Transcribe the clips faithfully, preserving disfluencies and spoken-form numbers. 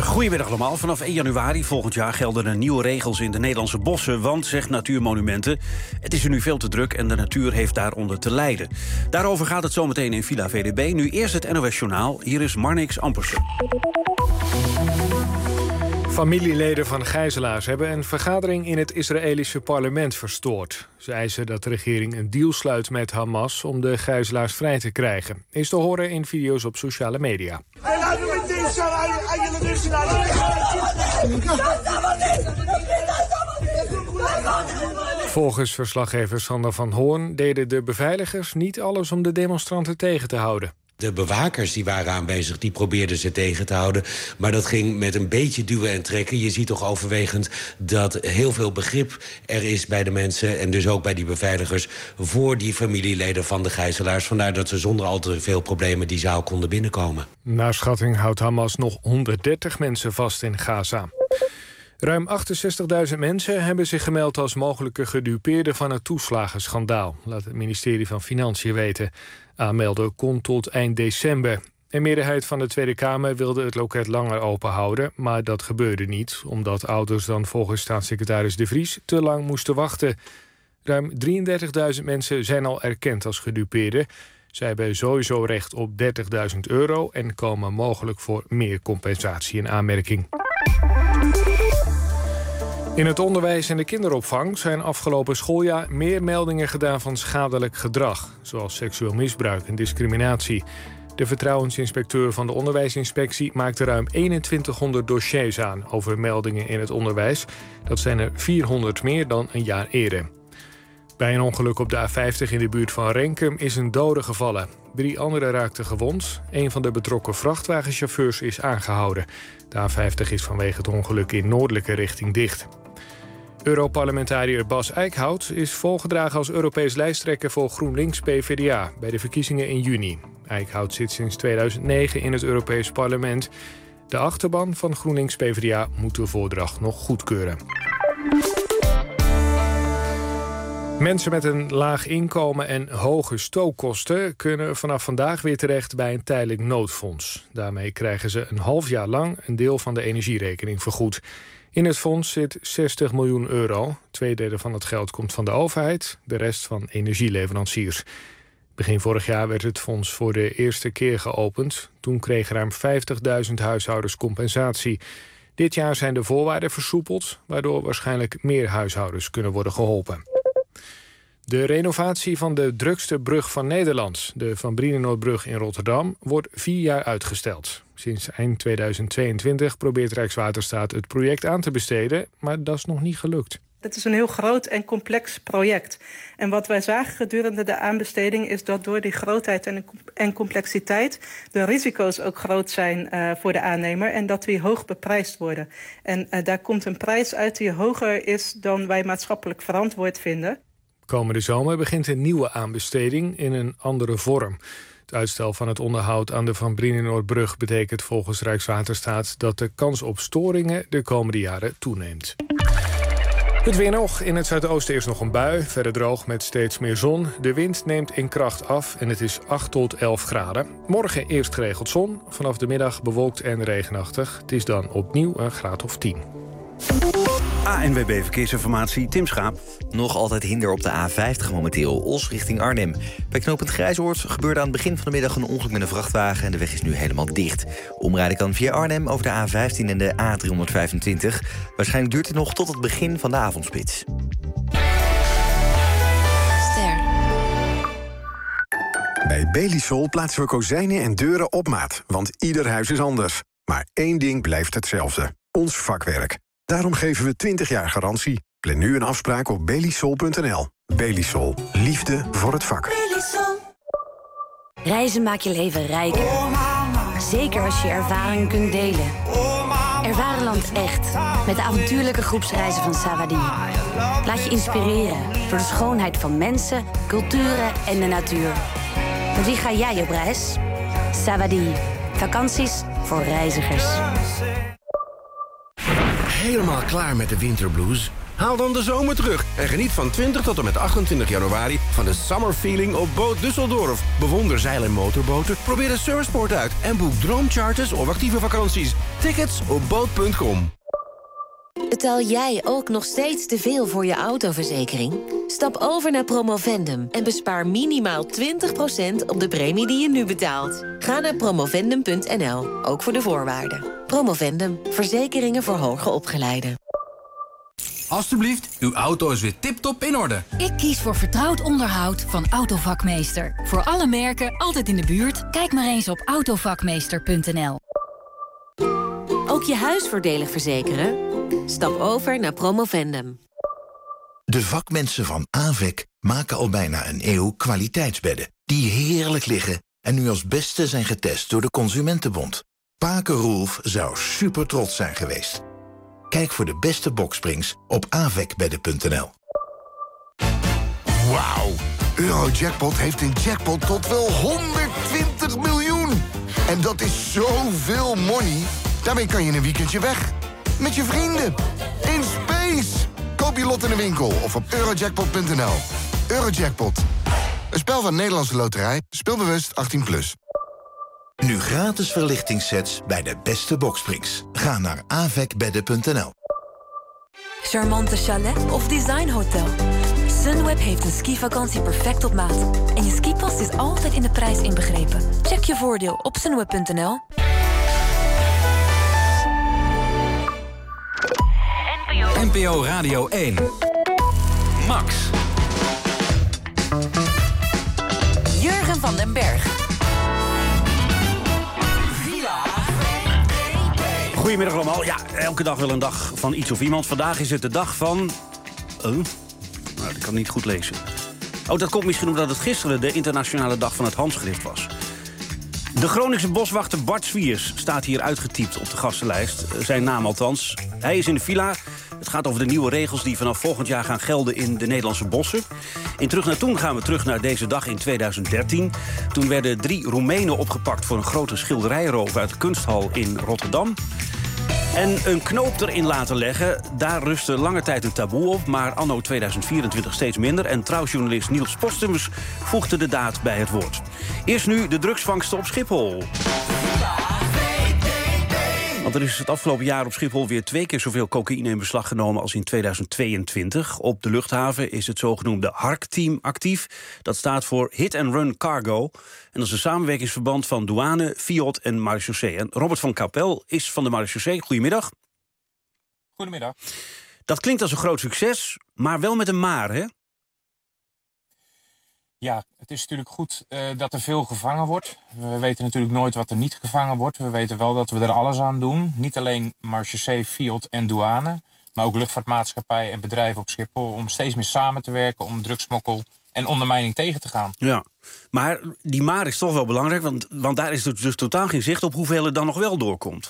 Goedemiddag allemaal. Vanaf één januari volgend jaar gelden er nieuwe regels in de Nederlandse bossen. Want, zegt Natuurmonumenten, het is er nu veel te druk en de natuur heeft daaronder te lijden. Daarover gaat het zometeen in Villa V D B. Nu eerst het N O S Journaal. Hier is Marnix Ampersen. Familieleden van gijzelaars hebben een vergadering in het Israëlische parlement verstoord. Ze eisen dat de regering een deal sluit met Hamas om de gijzelaars vrij te krijgen. Is te horen in video's op sociale media. Volgens verslaggever Sander van Hoorn deden de beveiligers niet alles om de demonstranten tegen te houden. De bewakers die waren aanwezig, die probeerden ze tegen te houden. Maar dat ging met een beetje duwen en trekken. Je ziet toch overwegend dat heel veel begrip er is bij de mensen... en dus ook bij die beveiligers voor die familieleden van de gijzelaars. Vandaar dat ze zonder al te veel problemen die zaal konden binnenkomen. Naar schatting houdt Hamas nog honderddertig mensen vast in Gaza. Ruim achtenzestigduizend mensen hebben zich gemeld als mogelijke gedupeerden van het toeslagenschandaal, laat het ministerie van Financiën weten. Aanmelden kon tot eind december. Een meerderheid van de Tweede Kamer wilde het loket langer open houden, maar dat gebeurde niet, omdat ouders dan volgens staatssecretaris De Vries te lang moesten wachten. Ruim drieëndertigduizend mensen zijn al erkend als gedupeerden. Zij hebben sowieso recht op dertigduizend euro en komen mogelijk voor meer compensatie in aanmerking. In het onderwijs en de kinderopvang zijn afgelopen schooljaar meer meldingen gedaan van schadelijk gedrag, zoals seksueel misbruik en discriminatie. De vertrouwensinspecteur van de onderwijsinspectie maakte ruim eenentwintighonderd dossiers aan over meldingen in het onderwijs. Dat zijn er vierhonderd meer dan een jaar eerder. Bij een ongeluk op de A vijftig in de buurt van Renkum is een dode gevallen. Drie anderen raakten gewond. Een van de betrokken vrachtwagenchauffeurs is aangehouden. De A vijftig is vanwege het ongeluk in noordelijke richting dicht. Europarlementariër Bas Eickhout is volgedragen als Europees lijsttrekker voor GroenLinks P V D A bij de verkiezingen in juni. Eickhout zit sinds tweeduizend negen in het Europees Parlement. De achterban van GroenLinks P V D A moet de voordracht nog goedkeuren. Mensen met een laag inkomen en hoge stookkosten kunnen vanaf vandaag weer terecht bij een tijdelijk noodfonds. Daarmee krijgen ze een half jaar lang een deel van de energierekening vergoed. In het fonds zit zestig miljoen euro. Tweederde van het geld komt van de overheid, de rest van energieleveranciers. Begin vorig jaar werd het fonds voor de eerste keer geopend. Toen kregen ruim vijftigduizend huishoudens compensatie. Dit jaar zijn de voorwaarden versoepeld, waardoor waarschijnlijk meer huishoudens kunnen worden geholpen. De renovatie van de drukste brug van Nederland, de Van Brienenoordbrug in Rotterdam, wordt vier jaar uitgesteld. Sinds eind tweeduizend tweeëntwintig probeert Rijkswaterstaat het project aan te besteden, maar dat is nog niet gelukt. Het is een heel groot en complex project. En wat wij zagen gedurende de aanbesteding is dat door die grootheid en complexiteit de risico's ook groot zijn uh, voor de aannemer en dat die hoog beprijsd worden. En uh, daar komt een prijs uit die hoger is dan wij maatschappelijk verantwoord vinden. Komende zomer begint een nieuwe aanbesteding in een andere vorm. Het uitstel van het onderhoud aan de Van Brienenoordbrug betekent volgens Rijkswaterstaat dat de kans op storingen de komende jaren toeneemt. Het weer nog. In het zuidoosten is nog een bui. Verder droog met steeds meer zon. De wind neemt in kracht af en het is acht tot elf graden. Morgen eerst geregeld zon. Vanaf de middag bewolkt en regenachtig. Het is dan opnieuw een graad of tien. A N W B Verkeersinformatie, Tim Schaap. Nog altijd hinder op de A vijftig momenteel, Os richting Arnhem. Bij knooppunt Grijzoord gebeurde aan het begin van de middag een ongeluk met een vrachtwagen en de weg is nu helemaal dicht. Omrijden kan via Arnhem over de A vijftien en de A driehonderdvijfentwintig. Waarschijnlijk duurt het nog tot het begin van de avondspits. Ster. Bij Belisol plaatsen we kozijnen en deuren op maat, want ieder huis is anders. Maar één ding blijft hetzelfde: ons vakwerk. Daarom geven we twintig jaar garantie. Plan nu een afspraak op belisol punt n l. Belisol. Liefde voor het vak. Belisol. Reizen maakt je leven rijker. Zeker als je ervaring kunt delen. Ervaar een land echt. Met de avontuurlijke groepsreizen van Savadi. Laat je inspireren door de schoonheid van mensen, culturen en de natuur. Met wie ga jij op reis? Savadi. Vakanties voor reizigers. Helemaal klaar met de winterblues? Haal dan de zomer terug en geniet van twintig tot en met achtentwintig januari... van de Summer Feeling op Boot Düsseldorf. Bewonder zeil- en motorboten, probeer de surfsport uit... en boek droomcharters of actieve vakanties. Tickets op boot punt com. Betaal jij ook nog steeds te veel voor je autoverzekering? Stap over naar Promovendum en bespaar minimaal twintig procent op de premie die je nu betaalt. Ga naar promovendum punt n l, ook voor de voorwaarden. Promovendum, verzekeringen voor hoger opgeleiden. Alsjeblieft, uw auto is weer tip-top in orde. Ik kies voor vertrouwd onderhoud van Autovakmeester. Voor alle merken, altijd in de buurt. Kijk maar eens op autovakmeester punt n l. Ook je huis voordelig verzekeren? Stap over naar Promovendum. De vakmensen van A V E C maken al bijna een eeuw kwaliteitsbedden... die heerlijk liggen en nu als beste zijn getest door de Consumentenbond. Paken Roelf zou super trots zijn geweest. Kijk voor de beste boksprings op avecbedden punt n l. Wauw, Eurojackpot heeft een jackpot tot wel honderdtwintig miljoen. En dat is zoveel money. Daarmee kan je een weekendje weg. Met je vrienden. In space. Koop je lot in de winkel of op eurojackpot punt n l. Eurojackpot. Een spel van Nederlandse Loterij. Speelbewust achttien plus. Nu gratis verlichtingssets bij de beste boksprings. Ga naar avecbedden punt n l. Charmante chalet of designhotel. Sunweb heeft een skivakantie perfect op maat. En je skipas is altijd in de prijs inbegrepen. Check je voordeel op sunweb punt n l. N P O Radio één. Max. Jurgen van den Berg. Goedemiddag allemaal. Ja, elke dag wel een dag van iets of iemand. Vandaag is het de dag van... Oh, nou, dat kan ik niet goed lezen. Oh, dat komt misschien omdat het gisteren de internationale dag van het handschrift was. De Groningse boswachter Bart Swiers staat hier uitgetypt op de gastenlijst. Zijn naam althans. Hij is in de villa. Het gaat over de nieuwe regels die vanaf volgend jaar gaan gelden in de Nederlandse bossen. In Terug naar Toen gaan we terug naar deze dag in tweeduizend dertien. Toen werden drie Roemenen opgepakt voor een grote schilderijroof uit de kunsthal in Rotterdam. En een knoop erin laten leggen, daar rustte lange tijd een taboe op... maar anno tweeduizend vierentwintig steeds minder. En trouwjournalist Niels Postumus voegde de daad bij het woord. Eerst nu de drugsvangsten op Schiphol. Want er is het afgelopen jaar op Schiphol weer twee keer zoveel cocaïne in beslag genomen als in tweeduizend tweeëntwintig. Op de luchthaven is het zogenoemde Hark-team actief. Dat staat voor Hit and Run Cargo. En dat is een samenwerkingsverband van douane, Fiat en Marechaussee. En Robert van Kapel is van de Marechaussee. Goedemiddag. Goedemiddag. Dat klinkt als een groot succes, maar wel met een maar, hè? Ja, het is natuurlijk goed uh, dat er veel gevangen wordt. We weten natuurlijk nooit wat er niet gevangen wordt. We weten wel dat we er alles aan doen. Niet alleen Marechaussee, Fiat en douane, maar ook luchtvaartmaatschappijen en bedrijven op Schiphol, om steeds meer samen te werken om drugsmokkel en ondermijning tegen te gaan. Ja, maar die maar is toch wel belangrijk, want, want daar is dus totaal geen zicht op hoeveel er dan nog wel doorkomt.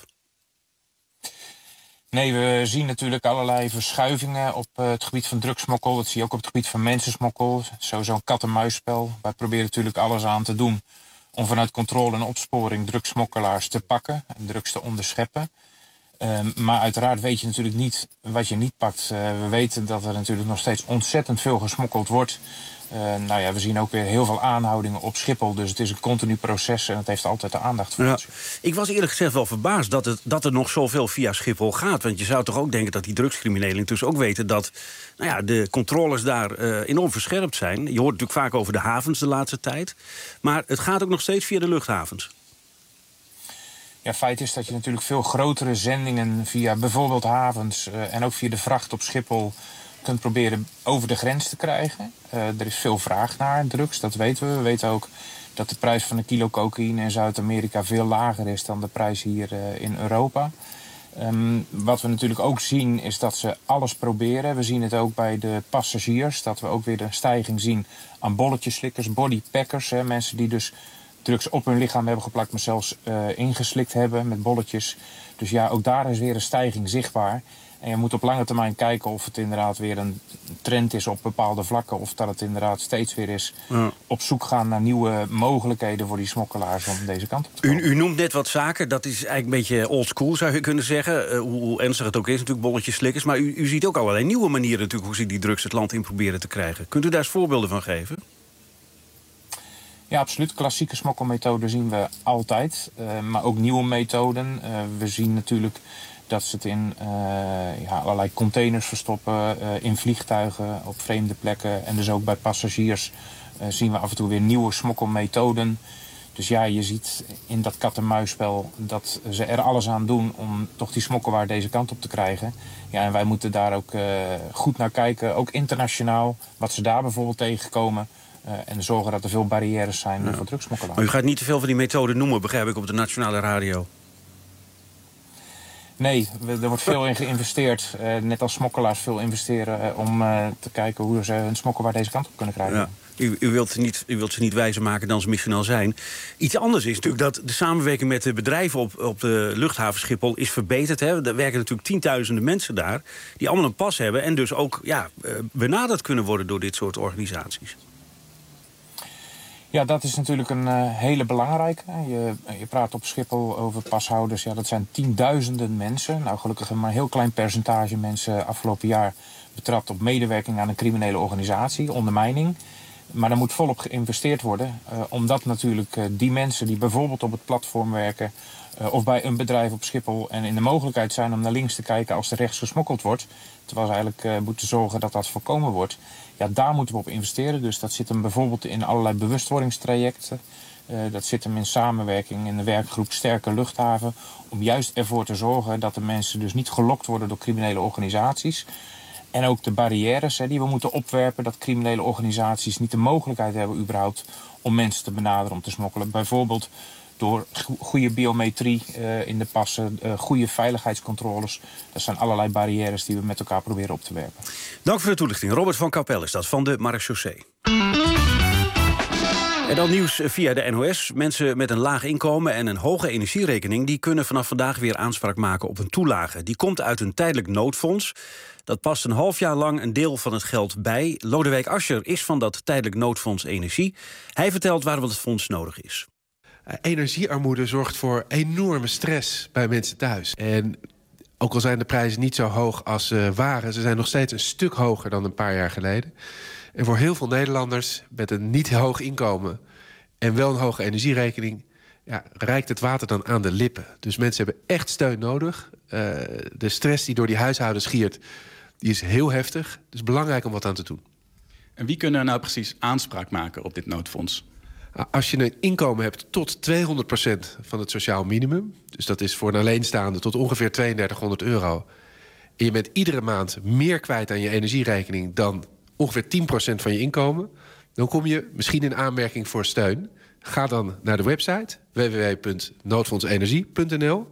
Nee, we zien natuurlijk allerlei verschuivingen op uh, het gebied van drugsmokkel. Dat zie je ook op het gebied van mensensmokkel. Sowieso een kat-en-muisspel. Wij proberen natuurlijk alles aan te doen om vanuit controle en opsporing drugsmokkelaars te pakken en drugs te onderscheppen. Uh, maar uiteraard weet je natuurlijk niet wat je niet pakt. Uh, we weten dat er natuurlijk nog steeds ontzettend veel gesmokkeld wordt. Uh, nou ja, we zien ook weer heel veel aanhoudingen op Schiphol. Dus het is een continu proces en het heeft altijd de aandacht voor ja. ons. Ik was eerlijk gezegd wel verbaasd dat, het, dat er nog zoveel via Schiphol gaat. Want je zou toch ook denken dat die drugscriminelen intussen ook weten dat nou ja, de controles daar uh, enorm verscherpt zijn. Je hoort natuurlijk vaak over de havens de laatste tijd. Maar het gaat ook nog steeds via de luchthavens. Ja, feit is dat je natuurlijk veel grotere zendingen via bijvoorbeeld havens uh, en ook via de vracht op Schiphol kunt proberen over de grens te krijgen. Uh, er is veel vraag naar drugs, dat weten we. We weten ook dat de prijs van een kilo cocaïne in Zuid-Amerika veel lager is dan de prijs hier uh, in Europa. Um, wat we natuurlijk ook zien is dat ze alles proberen. We zien het ook bij de passagiers, dat we ook weer een stijging zien aan bolletjeslikkers, bodypackers. Hè, mensen die dus drugs op hun lichaam hebben geplakt, maar zelfs uh, ingeslikt hebben met bolletjes. Dus ja, ook daar is weer een stijging zichtbaar. En je moet op lange termijn kijken of het inderdaad weer een trend is op bepaalde vlakken. Of dat het inderdaad steeds weer is ja. op zoek gaan naar nieuwe mogelijkheden voor die smokkelaars om deze kant op te komen. U, u noemt net wat zaken, dat is eigenlijk een beetje old school zou je kunnen zeggen. Uh, hoe, hoe ernstig het ook is, natuurlijk bolletjes slikkers. Maar u, u ziet ook allerlei nieuwe manieren natuurlijk hoe ze die drugs het land in proberen te krijgen. Kunt u daar eens voorbeelden van geven? Ja, absoluut. Klassieke smokkelmethoden zien we altijd. Uh, maar ook nieuwe methoden. Uh, we zien natuurlijk dat ze het in uh, ja, allerlei containers verstoppen, uh, in vliegtuigen, op vreemde plekken. En dus ook bij passagiers uh, zien we af en toe weer nieuwe smokkelmethoden. Dus ja, je ziet in dat kat-en-muisspel dat ze er alles aan doen om toch die smokkelwaar deze kant op te krijgen. Ja, en wij moeten daar ook uh, goed naar kijken, ook internationaal, wat ze daar bijvoorbeeld tegenkomen. Uh, en zorgen dat er veel barrières zijn ja. voor drugsmokkelaars. Maar u gaat niet te veel van die methoden noemen, begrijp ik, op de nationale radio. Nee, er wordt veel in geïnvesteerd. Uh, net als smokkelaars veel investeren uh, om uh, te kijken hoe ze hun smokkelwaar deze kant op kunnen krijgen. Ja. U, u, wilt niet, u wilt ze niet wijzer maken dan ze misschien al zijn. Iets anders is natuurlijk dat de samenwerking met de bedrijven op, op de luchthaven Schiphol is verbeterd. Hè. Er werken natuurlijk tienduizenden mensen daar die allemaal een pas hebben en dus ook ja, benaderd kunnen worden door dit soort organisaties. Ja, dat is natuurlijk een uh, hele belangrijke. Je, je praat op Schiphol over pashouders. Ja, dat zijn tienduizenden mensen. Nou, gelukkig maar een heel klein percentage mensen afgelopen jaar betrapt op medewerking aan een criminele organisatie, ondermijning. Maar er moet volop geïnvesteerd worden. Uh, omdat natuurlijk uh, die mensen die bijvoorbeeld op het platform werken uh, of bij een bedrijf op Schiphol en in de mogelijkheid zijn om naar links te kijken als er rechts gesmokkeld wordt, terwijl ze eigenlijk uh, moeten zorgen dat dat voorkomen wordt. Ja, daar moeten we op investeren. Dus dat zit hem bijvoorbeeld in allerlei bewustwordingstrajecten. Uh, dat zit hem in samenwerking in de werkgroep Sterke Luchthaven. Om juist ervoor te zorgen dat de mensen dus niet gelokt worden door criminele organisaties. En ook de barrières hè, die we moeten opwerpen. Dat criminele organisaties niet de mogelijkheid hebben überhaupt om mensen te benaderen om te smokkelen. Bijvoorbeeld door goede biometrie uh, in de passen, uh, goede veiligheidscontroles. Dat zijn allerlei barrières die we met elkaar proberen op te werpen. Dank voor de toelichting. Robert van Kapel is dat, van de Marechaussee. En dan nieuws via de N O S. Mensen met een laag inkomen en een hoge energierekening die kunnen vanaf vandaag weer aanspraak maken op een toelage. Die komt uit een tijdelijk noodfonds. Dat past een half jaar lang een deel van het geld bij. Lodewijk Asscher is van dat tijdelijk noodfonds Energie. Hij vertelt waarom het fonds nodig is. Energiearmoede zorgt voor enorme stress bij mensen thuis. En ook al zijn de prijzen niet zo hoog als ze waren, ze zijn nog steeds een stuk hoger dan een paar jaar geleden. En voor heel veel Nederlanders met een niet hoog inkomen en wel een hoge energierekening, ja, reikt het water dan aan de lippen. Dus mensen hebben echt steun nodig. Uh, de stress die door die huishoudens giert, die is heel heftig. Dus belangrijk om wat aan te doen. En wie kunnen er nou precies aanspraak maken op dit noodfonds? Als je een inkomen hebt tot tweehonderd procent van het sociaal minimum, dus dat is voor een alleenstaande tot ongeveer tweeëndertighonderd euro, en je bent iedere maand meer kwijt aan je energierekening dan ongeveer tien procent van je inkomen, dan kom je misschien in aanmerking voor steun. Ga dan naar de website w w w punt noodfondsenergie punt n l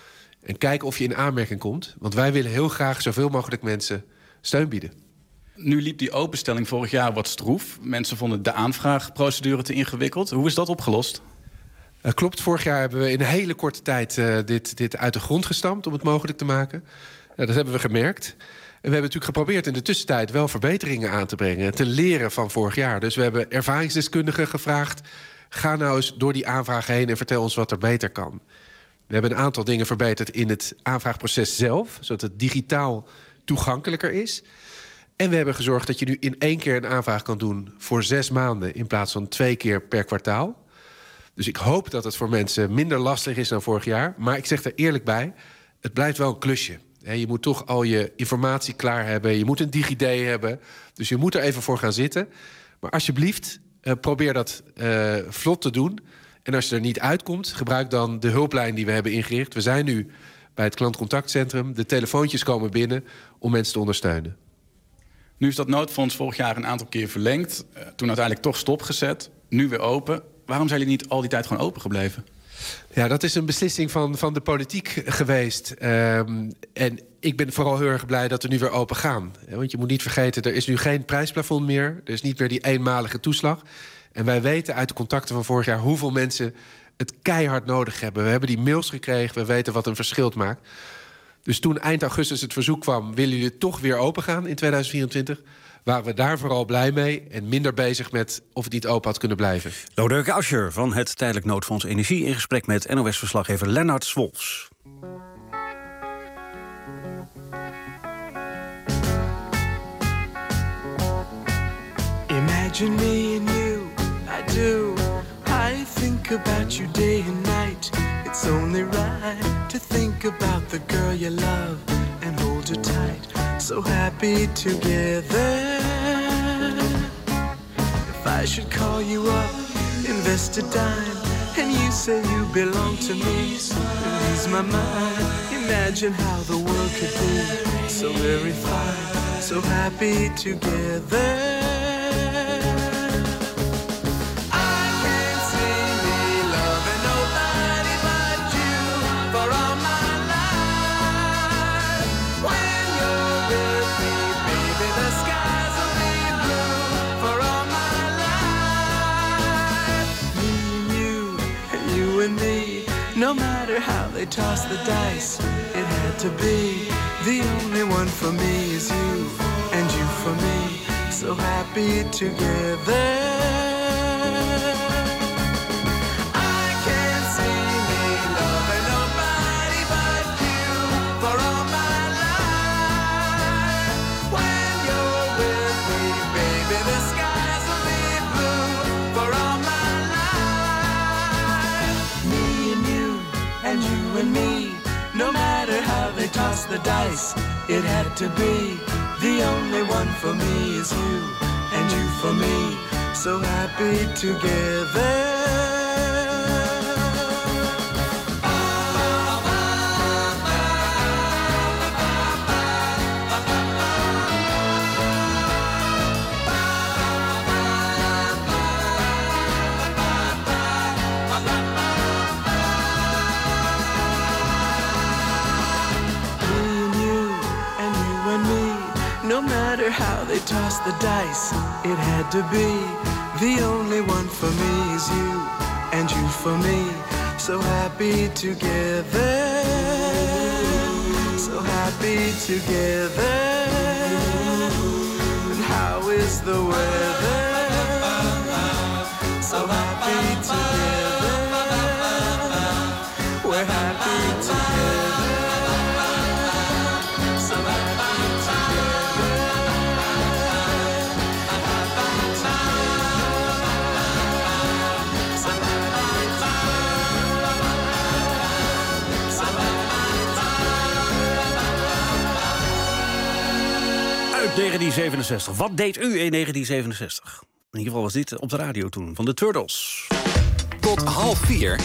en kijk of je in aanmerking komt. Want wij willen heel graag zoveel mogelijk mensen steun bieden. Nu liep die openstelling vorig jaar wat stroef. Mensen vonden de aanvraagprocedure te ingewikkeld. Hoe is dat opgelost? Uh, klopt, vorig jaar hebben we in een hele korte tijd uh, dit, dit uit de grond gestampt om het mogelijk te maken. Uh, dat hebben we gemerkt. En we hebben natuurlijk geprobeerd in de tussentijd wel verbeteringen aan te brengen, te leren van vorig jaar. Dus we hebben ervaringsdeskundigen gevraagd, ga nou eens door die aanvraag heen en vertel ons wat er beter kan. We hebben een aantal dingen verbeterd in het aanvraagproces zelf, zodat het digitaal toegankelijker is. En we hebben gezorgd dat je nu in één keer een aanvraag kan doen voor zes maanden in plaats van twee keer per kwartaal. Dus ik hoop dat het voor mensen minder lastig is dan vorig jaar. Maar ik zeg er eerlijk bij, het blijft wel een klusje. Je moet toch al je informatie klaar hebben. Je moet een DigiD hebben. Dus je moet er even voor gaan zitten. Maar alsjeblieft, uh, probeer dat uh, vlot te doen. En als je er niet uitkomt, gebruik dan de hulplijn die we hebben ingericht. We zijn nu bij het klantcontactcentrum. De telefoontjes komen binnen om mensen te ondersteunen. Nu is dat noodfonds vorig jaar een aantal keer verlengd. Uh, toen uiteindelijk toch stopgezet. Nu weer open. Waarom zijn jullie niet al die tijd gewoon open gebleven? Ja, dat is een beslissing van, van de politiek geweest. Um, en ik ben vooral heel erg blij dat we nu weer open gaan. Want je moet niet vergeten, er is nu geen prijsplafond meer. Er is niet meer die eenmalige toeslag. En wij weten uit de contacten van vorig jaar hoeveel mensen het keihard nodig hebben. We hebben die mails gekregen, we weten wat een verschil maakt. Dus toen eind augustus het verzoek kwam, willen jullie toch weer open gaan in tweeduizend vierentwintig... waren we daar vooral blij mee en minder bezig met of het niet open had kunnen blijven. Lodewijk Asscher van het Tijdelijk Noodfonds Energie in gesprek met N O S-verslaggever Lennart Swolfs. Imagine me and you, I do. I think about you day and night. It's only right to think about the girl you love and hold her tight. So happy together. If I should call you up, invest a dime, and you say you belong to me, ease my mind. Imagine how the world could be so very fine, so happy together. No matter how they toss the dice, it had to be. The only one for me is you, and you for me, so happy together. Toss the dice, it had to be. The only one for me is you, and you for me, so happy together. No matter how they toss the dice, it had to be. The only one for me is you, and you for me, so happy together. So happy together. And how is the weather? So happy together. We're happy together. negentien zevenenzestig. Wat deed u in negentien zevenenzestig? In ieder geval was dit op de radio toen, van de Turtles. Tot half vier.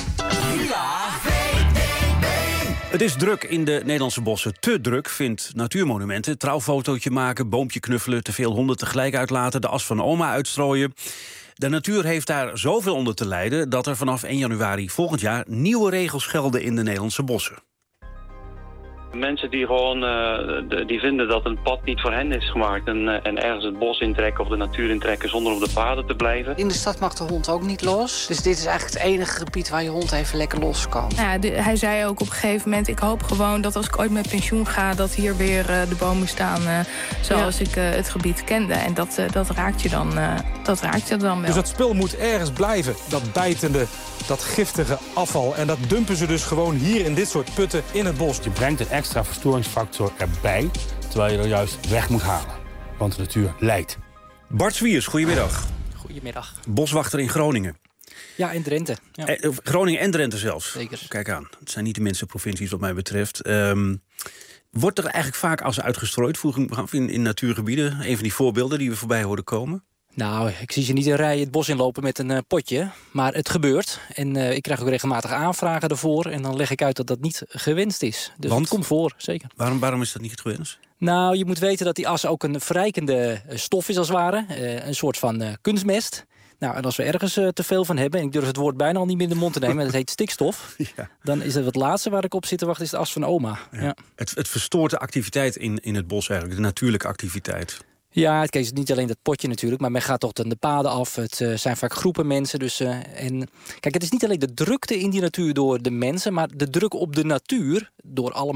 Het is druk in de Nederlandse bossen. Te druk, vindt Natuurmonumenten. Trouwfotootje maken, boompje knuffelen, te veel honden tegelijk uitlaten, de as van oma uitstrooien. De natuur heeft daar zoveel onder te lijden dat er vanaf één januari volgend jaar nieuwe regels gelden in de Nederlandse bossen. Mensen die gewoon uh, die vinden dat een pad niet voor hen is gemaakt. En, uh, en ergens het bos intrekken of de natuur intrekken zonder op de paden te blijven. In de stad mag de hond ook niet los. Dus dit is eigenlijk het enige gebied waar je hond even lekker los kan. Ja, de, hij zei ook op een gegeven moment, ik hoop gewoon dat als ik ooit met pensioen ga, dat hier weer uh, de bomen staan uh, zoals ja. ik uh, het gebied kende. En dat, uh, dat raakt je dan, uh, dat raakt je dan wel. Dus dat spul moet ergens blijven. Dat bijtende, dat giftige afval. En dat dumpen ze dus gewoon hier in dit soort putten in het bos. Je brengt een extra verstoringsfactor erbij, terwijl je er juist weg moet halen. Want de natuur lijdt. Bart Zwiers, goedemiddag. Goedemiddag. Boswachter in Groningen. Ja, in Drenthe. Ja. Eh, Groningen en Drenthe zelfs. Zeker. Kijk aan, het zijn niet de minste provincies wat mij betreft. Um, wordt er eigenlijk vaak as uitgestrooid, vroeg ik me af, in, in natuurgebieden? Een van die voorbeelden die we voorbij hoorden komen? Nou, ik zie ze niet in rij het bos inlopen met een uh, potje. Maar het gebeurt. En uh, ik krijg ook regelmatig aanvragen ervoor. En dan leg ik uit dat dat niet gewenst is. Dus Want? Het komt voor, zeker. Waarom, waarom is dat niet gewenst? Nou, je moet weten dat die as ook een verrijkende stof is als het ware. Uh, een soort van uh, kunstmest. Nou, en als we ergens uh, te veel van hebben, en ik durf het woord bijna al niet meer in de mond te nemen, dat heet stikstof. Ja. Dan is het het laatste waar ik op zit te wachten, is de as van oma. Ja. Ja. Het, het verstoort de activiteit in, in het bos eigenlijk, de natuurlijke activiteit. Ja, het is niet alleen dat potje natuurlijk, maar men gaat toch dan de paden af. Het uh, zijn vaak groepen mensen. Dus, uh, en, kijk, het is niet alleen de drukte in die natuur door de mensen, maar de druk op de natuur door allemaal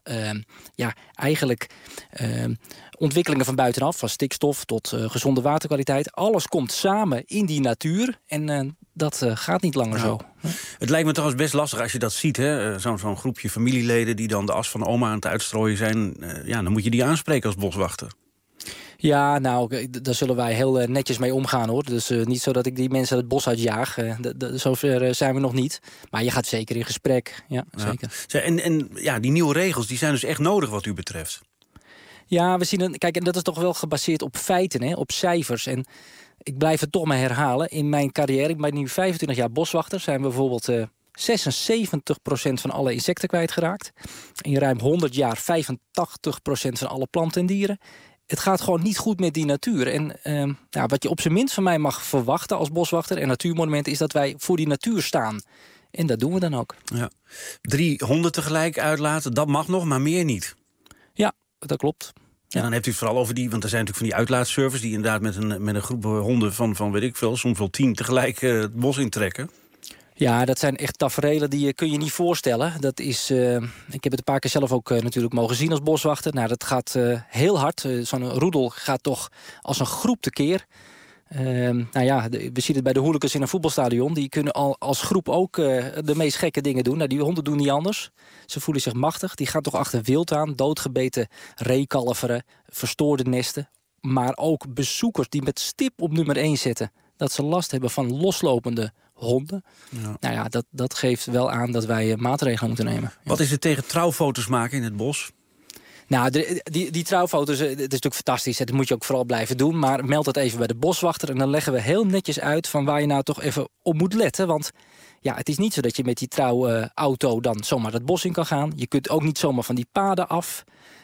uh, ja, eigenlijk uh, ontwikkelingen van buitenaf, van stikstof tot uh, gezonde waterkwaliteit. Alles komt samen in die natuur en uh, dat uh, gaat niet langer nou, zo. Het lijkt me trouwens best lastig als je dat ziet, hè? Zo'n, zo'n groepje familieleden die dan de as van oma aan het uitstrooien zijn. Uh, ja, dan moet je die aanspreken als boswachter. Ja, nou, daar zullen wij heel uh, netjes mee omgaan, hoor. Dus uh, niet zo dat ik die mensen het bos uitjaag. Uh, d- d- zover uh, zijn we nog niet. Maar je gaat zeker in gesprek. Ja, ja. zeker. En, en ja, die nieuwe regels die zijn dus echt nodig wat u betreft. Ja, we zien een, kijk, en dat is toch wel gebaseerd op feiten, hè, op cijfers. En ik blijf het toch maar herhalen. In mijn carrière, ik ben nu vijfentwintig jaar boswachter, zijn we bijvoorbeeld Uh, zesenzeventig procent van alle insecten kwijtgeraakt. In ruim honderd jaar vijfentachtig procent van alle planten en dieren. Het gaat gewoon niet goed met die natuur. En uh, ja, wat je op zijn minst van mij mag verwachten als boswachter en natuurmonument is dat wij voor die natuur staan. En dat doen we dan ook. Ja. Drie honden tegelijk uitlaten, dat mag nog, maar meer niet. Ja, dat klopt. Ja. En dan hebt u het vooral over die, want er zijn natuurlijk van die uitlaatservice die inderdaad met een, met een groep honden van, van weet ik veel, soms wel tien tegelijk uh, het bos intrekken. Ja, dat zijn echt taferelen die je kun je niet voorstellen. Dat is, uh, ik heb het een paar keer zelf ook uh, natuurlijk mogen zien als boswachter. Nou, dat gaat uh, heel hard. Uh, zo'n roedel gaat toch als een groep tekeer. Uh, nou ja, de, we zien het bij de hooligans in een voetbalstadion. Die kunnen al als groep ook uh, de meest gekke dingen doen. Nou, die honden doen niet anders. Ze voelen zich machtig. Die gaan toch achter wild aan. Doodgebeten reekalveren, verstoorde nesten. Maar ook bezoekers die met stip op nummer één zetten. Dat ze last hebben van loslopende honden. Ja. Nou ja, dat, dat geeft wel aan dat wij maatregelen moeten nemen. Wat is er tegen trouwfoto's maken in het bos? Nou, de, die, die trouwfoto's, het is natuurlijk fantastisch. Dat moet je ook vooral blijven doen. Maar meld dat even bij de boswachter. En dan leggen we heel netjes uit van waar je nou toch even op moet letten. Want ja, het is niet zo dat je met die trouwauto dan zomaar het bos in kan gaan. Je kunt ook niet zomaar van die paden af.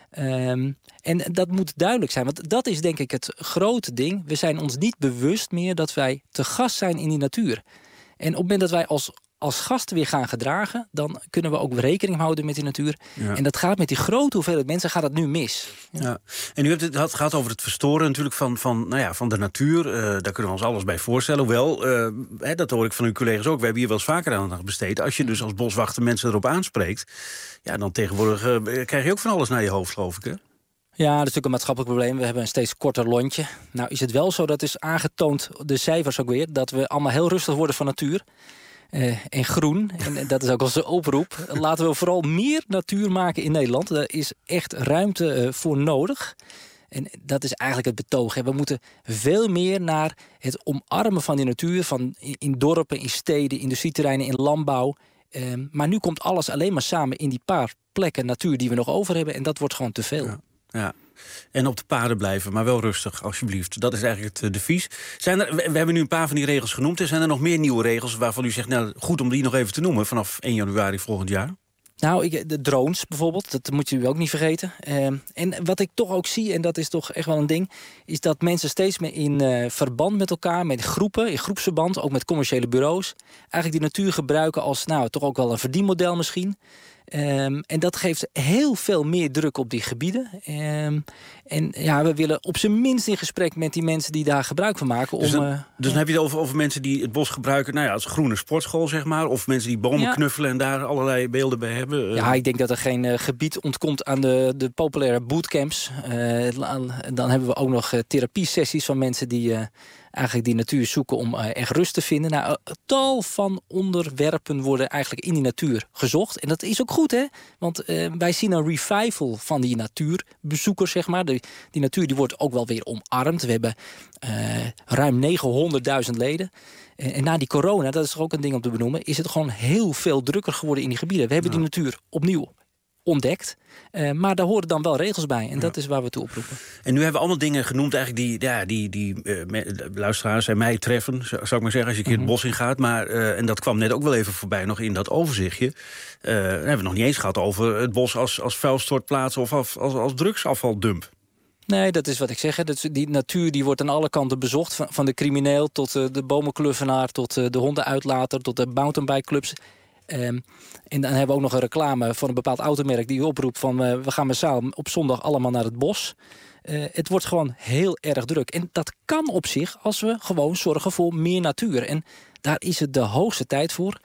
Um, en dat moet duidelijk zijn, want dat is denk ik het grote ding. We zijn ons niet bewust meer dat wij te gast zijn in die natuur. En op het moment dat wij als, als gast weer gaan gedragen, dan kunnen we ook rekening houden met die natuur. Ja. En dat gaat met die grote hoeveelheid mensen gaat dat nu mis. Ja. Ja. En u hebt het had, gehad over het verstoren natuurlijk van, van, nou ja, van de natuur. Uh, daar kunnen we ons alles bij voorstellen. Hoewel, uh, hè, dat hoor ik van uw collega's ook. We hebben hier wel eens vaker aandacht besteed. Als je dus als boswachter mensen erop aanspreekt, ja, dan tegenwoordig uh, krijg je ook van alles naar je hoofd, geloof ik, hè? Ja, dat is natuurlijk een maatschappelijk probleem. We hebben een steeds korter lontje. Nou is het wel zo, dat is aangetoond, de cijfers ook weer, dat we allemaal heel rustig worden van natuur. Uh, en groen. En dat is ook onze oproep. Laten we vooral meer natuur maken in Nederland. Daar is echt ruimte uh, voor nodig. En dat is eigenlijk het betoog. Hè. We moeten veel meer naar het omarmen van die natuur. Van in, in dorpen, in steden, industrieterreinen, in landbouw. Uh, maar nu komt alles alleen maar samen in die paar plekken natuur die we nog over hebben. En dat wordt gewoon te veel. Ja. Ja, en op de paden blijven, maar wel rustig, alsjeblieft. Dat is eigenlijk het devies. Zijn er, we hebben nu een paar van die regels genoemd. Er zijn er nog meer nieuwe regels waarvan u zegt, nou, goed om die nog even te noemen vanaf één januari volgend jaar? Nou, ik, de drones bijvoorbeeld, dat moet je ook niet vergeten. Uh, en wat ik toch ook zie, en dat is toch echt wel een ding, is dat mensen steeds meer in uh, verband met elkaar, met groepen, in groepsverband, ook met commerciële bureaus, eigenlijk die natuur gebruiken als, nou, toch ook wel een verdienmodel misschien. Um, en dat geeft heel veel meer druk op die gebieden. Um, en ja, we willen op zijn minst in gesprek met die mensen die daar gebruik van maken. Dus om, dan, uh, dus dan heb je het over, over mensen die het bos gebruiken, nou ja, als groene sportschool, zeg maar. Of mensen die bomen ja. knuffelen en daar allerlei beelden bij hebben. Uh. Ja, ik denk dat er geen uh, gebied ontkomt aan de, de populaire bootcamps. Uh, dan hebben we ook nog uh, therapiesessies van mensen die Uh, eigenlijk die natuur zoeken om uh, echt rust te vinden. Nou, uh, tal van onderwerpen worden eigenlijk in die natuur gezocht. En dat is ook goed, hè? Want uh, wij zien een revival van die natuurbezoekers, zeg maar. De, die natuur die wordt ook wel weer omarmd. We hebben uh, ruim negenhonderdduizend leden. Uh, en na die corona, dat is toch ook een ding om te benoemen, is het gewoon heel veel drukker geworden in die gebieden. We hebben ja. die natuur opnieuw ontdekt. Uh, maar daar horen dan wel regels bij. En ja. dat is waar we toe oproepen. En nu hebben we allemaal dingen genoemd eigenlijk die, ja, die, die uh, me, luisteraars en mij treffen, zou ik maar zeggen, als je een keer mm-hmm. het bos ingaat. Maar, uh, en dat kwam net ook wel even voorbij nog in dat overzichtje. Uh, dan hebben we het nog niet eens gehad over het bos als, als vuilstortplaats of als, als, als drugsafvaldump. Nee, dat is wat ik zeg. Hè. Dat, die natuur die wordt aan alle kanten bezocht. Van, van de crimineel tot uh, de bomenkluffenaar, tot uh, de hondenuitlater, tot de mountainbikeclubs. Um, en dan hebben we ook nog een reclame voor een bepaald automerk die oproept van uh, we gaan massaal op zondag allemaal naar het bos. Uh, het wordt gewoon heel erg druk. En dat kan op zich als we gewoon zorgen voor meer natuur. En daar is het de hoogste tijd voor.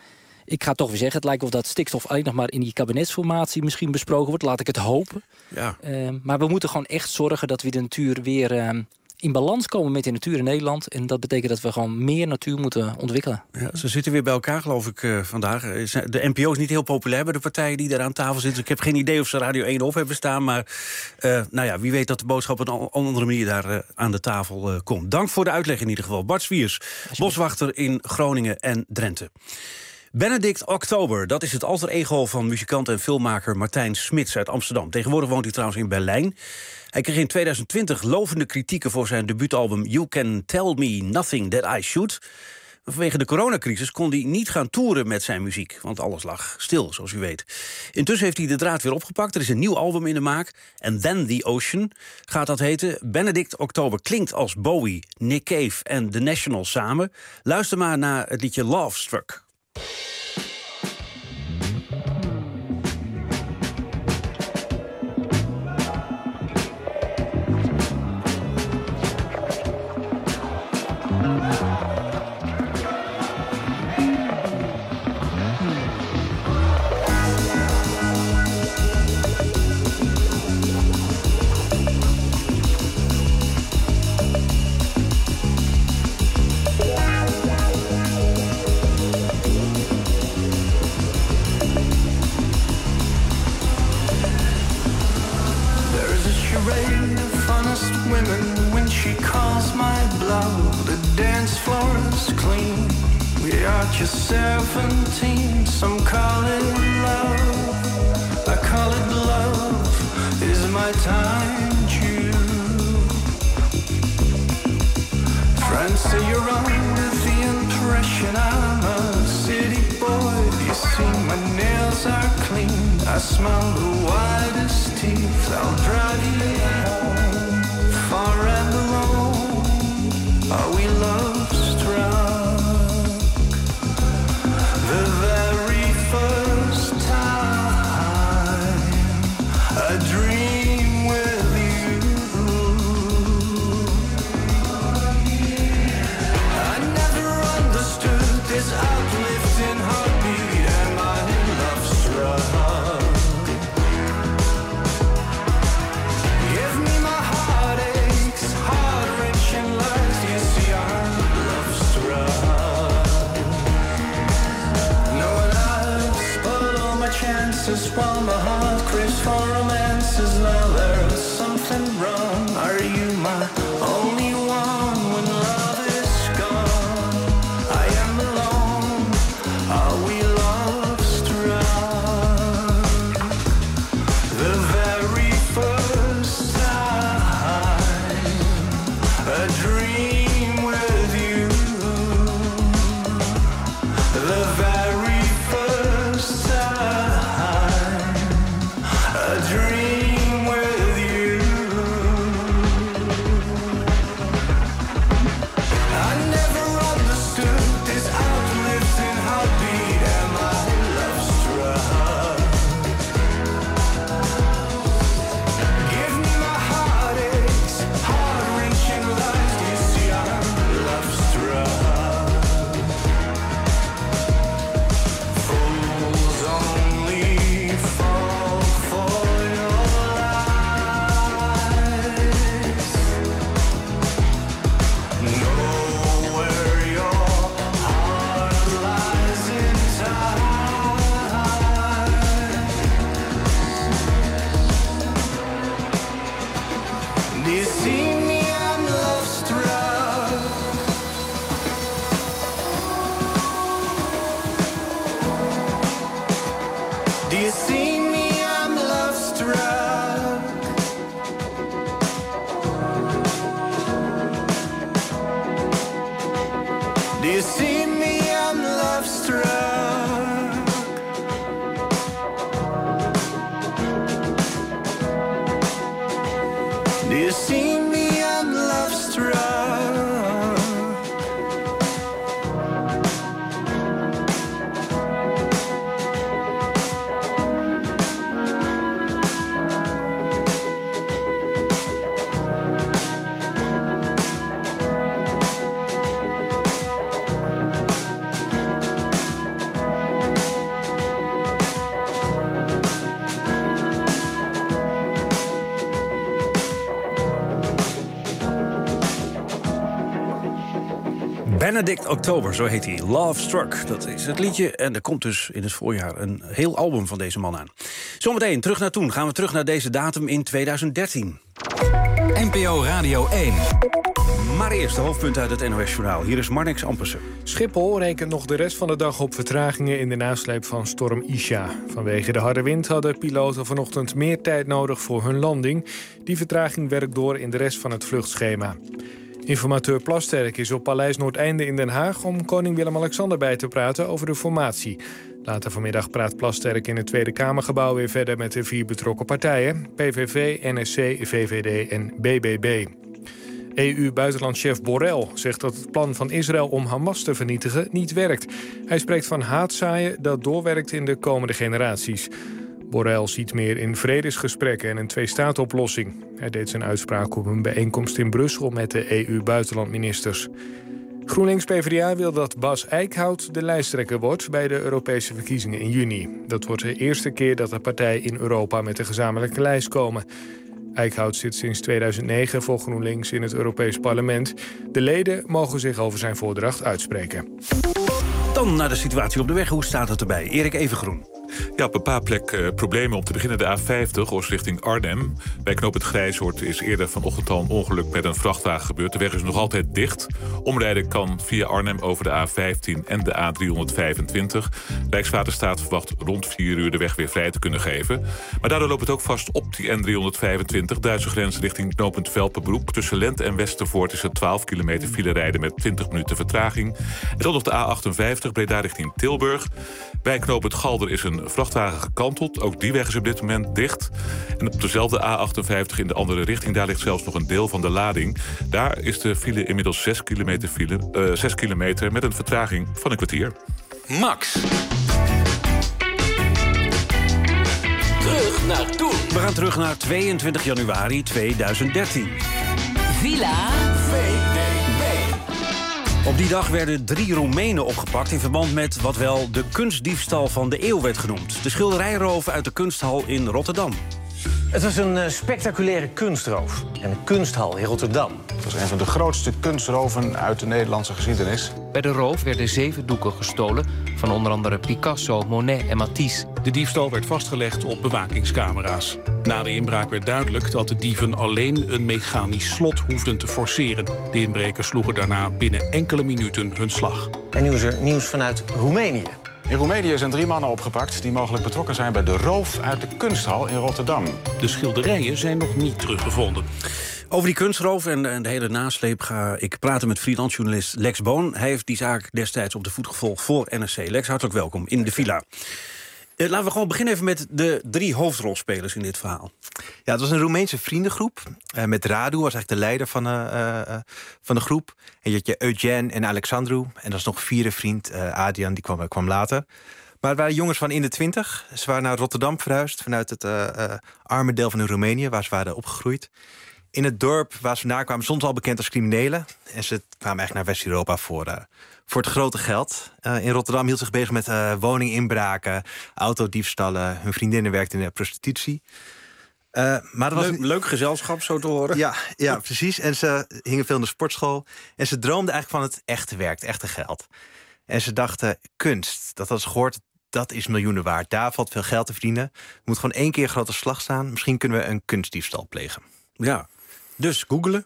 ik ga toch weer zeggen, het lijkt wel dat stikstof alleen nog maar in die kabinetsformatie misschien besproken wordt. Laat ik het hopen. Ja. Uh, maar we moeten gewoon echt zorgen dat we de natuur weer uh, in balans komen met de natuur in Nederland. En dat betekent dat we gewoon meer natuur moeten ontwikkelen. Ja, ze zitten weer bij elkaar, geloof ik, uh, vandaag. De N P O is niet heel populair bij de partijen die daar aan tafel zitten. Ik heb geen idee of ze Radio één op hebben staan. Maar uh, nou ja, wie weet dat de boodschap op een andere manier daar uh, aan de tafel uh, komt. Dank voor de uitleg in ieder geval. Bart Swiers, boswachter in Groningen en Drenthe. Benedict October, dat is het alter ego van muzikant en filmmaker Martijn Smits uit Amsterdam. Tegenwoordig woont hij trouwens in Berlijn. Hij kreeg in tweeduizend twintig lovende kritieken voor zijn debuutalbum You Can Tell Me Nothing That I Should. Vanwege de coronacrisis kon hij niet gaan toeren met zijn muziek, want alles lag stil, zoals u weet. Intussen heeft hij de draad weer opgepakt. Er is een nieuw album in de maak. And Then the Ocean gaat dat heten. Benedict October klinkt als Bowie, Nick Cave en The National samen. Luister maar naar het liedje Love Struck. Women, when she calls my bluff, the dance floor is clean. We are just seventeen, some call it love, I call it love, is my time due? Friends say you're under the impression I'm a city boy. You see my nails are clean, I smell the whitest teeth. I'll drive you home, far and alone. Are we love struck? The very first time a dream with you. I never understood this uplifting heartbeat. Am I love struck? Give me my heartaches, heart-wrenching lies. You see I'm love struck. No one I've spoiled all my chances while my heart craves for romances. Now there's something wrong. Are you my only one when love is gone? I am alone. Are we love struck? The very first time a dream with you. The very first time a dream with you. I never understood this uplifting heartbeat. Am I love struck? Give me my heartaches, heart-wrenching lies. You see I'm love struck. Fools only fall for your lies. Know where your heart lies in time. Do you see me? I'm love struck. Do you see me? I'm love struck. Do you see me? I'm love struck. Do you see me? I'm love struck. Benedict October, zo heet hij. Love Struck, dat is het liedje. En er komt dus in het voorjaar een heel album van deze man aan. Zometeen, terug naar toen. Gaan we terug naar deze datum in tweeduizend dertien. N P O Radio één. Maar eerst de hoofdpunten uit het N O S-journaal. Hier is Marnix Ampersen. Schiphol rekent nog de rest van de dag op vertragingen in de nasleep van storm Isha. Vanwege de harde wind hadden piloten vanochtend meer tijd nodig voor hun landing. Die vertraging werkt door in de rest van het vluchtschema. Informateur Plasterk is op Paleis Noordeinde in Den Haag om koning Willem-Alexander bij te praten over de formatie. Later vanmiddag praat Plasterk in het Tweede Kamergebouw weer verder met de vier betrokken partijen: P V V, N S C, V V D en B B B. E U-buitenlandchef Borrell zegt dat het plan van Israël om Hamas te vernietigen niet werkt. Hij spreekt van haatzaaien dat doorwerkt in de komende generaties. Borrell ziet meer in vredesgesprekken en een twee-staten-oplossing. Hij deed zijn uitspraak op een bijeenkomst in Brussel met de E U-buitenlandministers. GroenLinks-P V D A wil dat Bas Eickhout de lijsttrekker wordt bij de Europese verkiezingen in juni. Dat wordt de eerste keer dat de partijen in Europa met een gezamenlijke lijst komen. Eickhout zit sinds tweeduizend negen voor GroenLinks in het Europees Parlement. De leden mogen zich over zijn voordracht uitspreken. Dan naar de situatie op de weg. Hoe staat het erbij? Erik Evengroen. Ja, op een paar plekken uh, problemen. Om te beginnen de A vijftig, Oost richting Arnhem. Bij knooppunt Grijzoord is eerder vanochtend al een ongeluk met een vrachtwagen gebeurd. De weg is nog altijd dicht. Omrijden kan via Arnhem over de A vijftien en de A driehonderdvijfentwintig. Rijkswaterstaat verwacht rond vier uur de weg weer vrij te kunnen geven. Maar daardoor loopt het ook vast op die N driehonderdvijfentwintig. Duitse grens richting knooppunt Velpenbroek. Tussen Lent en Westervoort is er twaalf kilometer file rijden met twintig minuten vertraging. En dan nog de A achtenvijftig, Breda richting Tilburg. Bij knooppunt Galder is een vrachtwagen gekanteld. Ook die weg is op dit moment dicht. En op dezelfde A achtenvijftig in de andere richting, daar ligt zelfs nog een deel van de lading. Daar is de file inmiddels zes kilometer file, uh, zes kilometer met een vertraging van een kwartier. Max. Terug naar toen. We gaan terug naar tweeëntwintig januari tweeduizend dertien. Villa V D B. Op die dag werden drie Roemenen opgepakt in verband met wat wel de kunstdiefstal van de eeuw werd genoemd. De schilderijroof uit de kunsthal in Rotterdam. Het was een uh, spectaculaire kunstroof. En een kunsthal in Rotterdam. Het was een van de grootste kunstroven uit de Nederlandse geschiedenis. Bij de roof werden zeven doeken gestolen van onder andere Picasso, Monet en Matisse. De diefstal werd vastgelegd op bewakingscamera's. Na de inbraak werd duidelijk dat de dieven alleen een mechanisch slot hoefden te forceren. De inbrekers sloegen daarna binnen enkele minuten hun slag. En nu is er nieuws vanuit Roemenië. In Roemenië zijn drie mannen opgepakt die mogelijk betrokken zijn bij de roof uit de kunsthal in Rotterdam. De schilderijen zijn nog niet teruggevonden. Over die kunstroof en de, en de hele nasleep ga ik praten met freelancejournalist Lex Boon. Hij heeft die zaak destijds op de voet gevolgd voor N R C. Lex, hartelijk welkom in de villa. Uh, laten we gewoon beginnen even met de drie hoofdrolspelers in dit verhaal. Ja, het was een Roemeense vriendengroep. Uh, met Radu was eigenlijk de leider van, uh, uh, van de groep. En je had je Eugen en Alexandru. En dat was nog een vierde vriend, uh, Adrian, die kwam, kwam later. Maar het waren jongens van in de twintig. Ze waren naar Rotterdam verhuisd vanuit het uh, uh, arme deel van Roemenië, waar ze waren opgegroeid. In het dorp waar ze vandaan kwamen, soms al bekend als criminelen. En ze kwamen eigenlijk naar West-Europa voor, uh, voor het grote geld. Uh, in Rotterdam hield zich bezig met uh, woninginbraken, autodiefstallen. Hun vriendinnen werkten in de prostitutie. Uh, maar dat leuk, was... leuk gezelschap, zo te horen. Ja, ja, precies. En ze hingen veel in de sportschool. En ze droomden eigenlijk van het echte werk, het echte geld. En ze dachten, kunst, dat had ze gehoord, dat is miljoenen waard. Daar valt veel geld te verdienen. Er moet gewoon één keer een grote slag staan. Misschien kunnen we een kunstdiefstal plegen. Ja, dus googelen.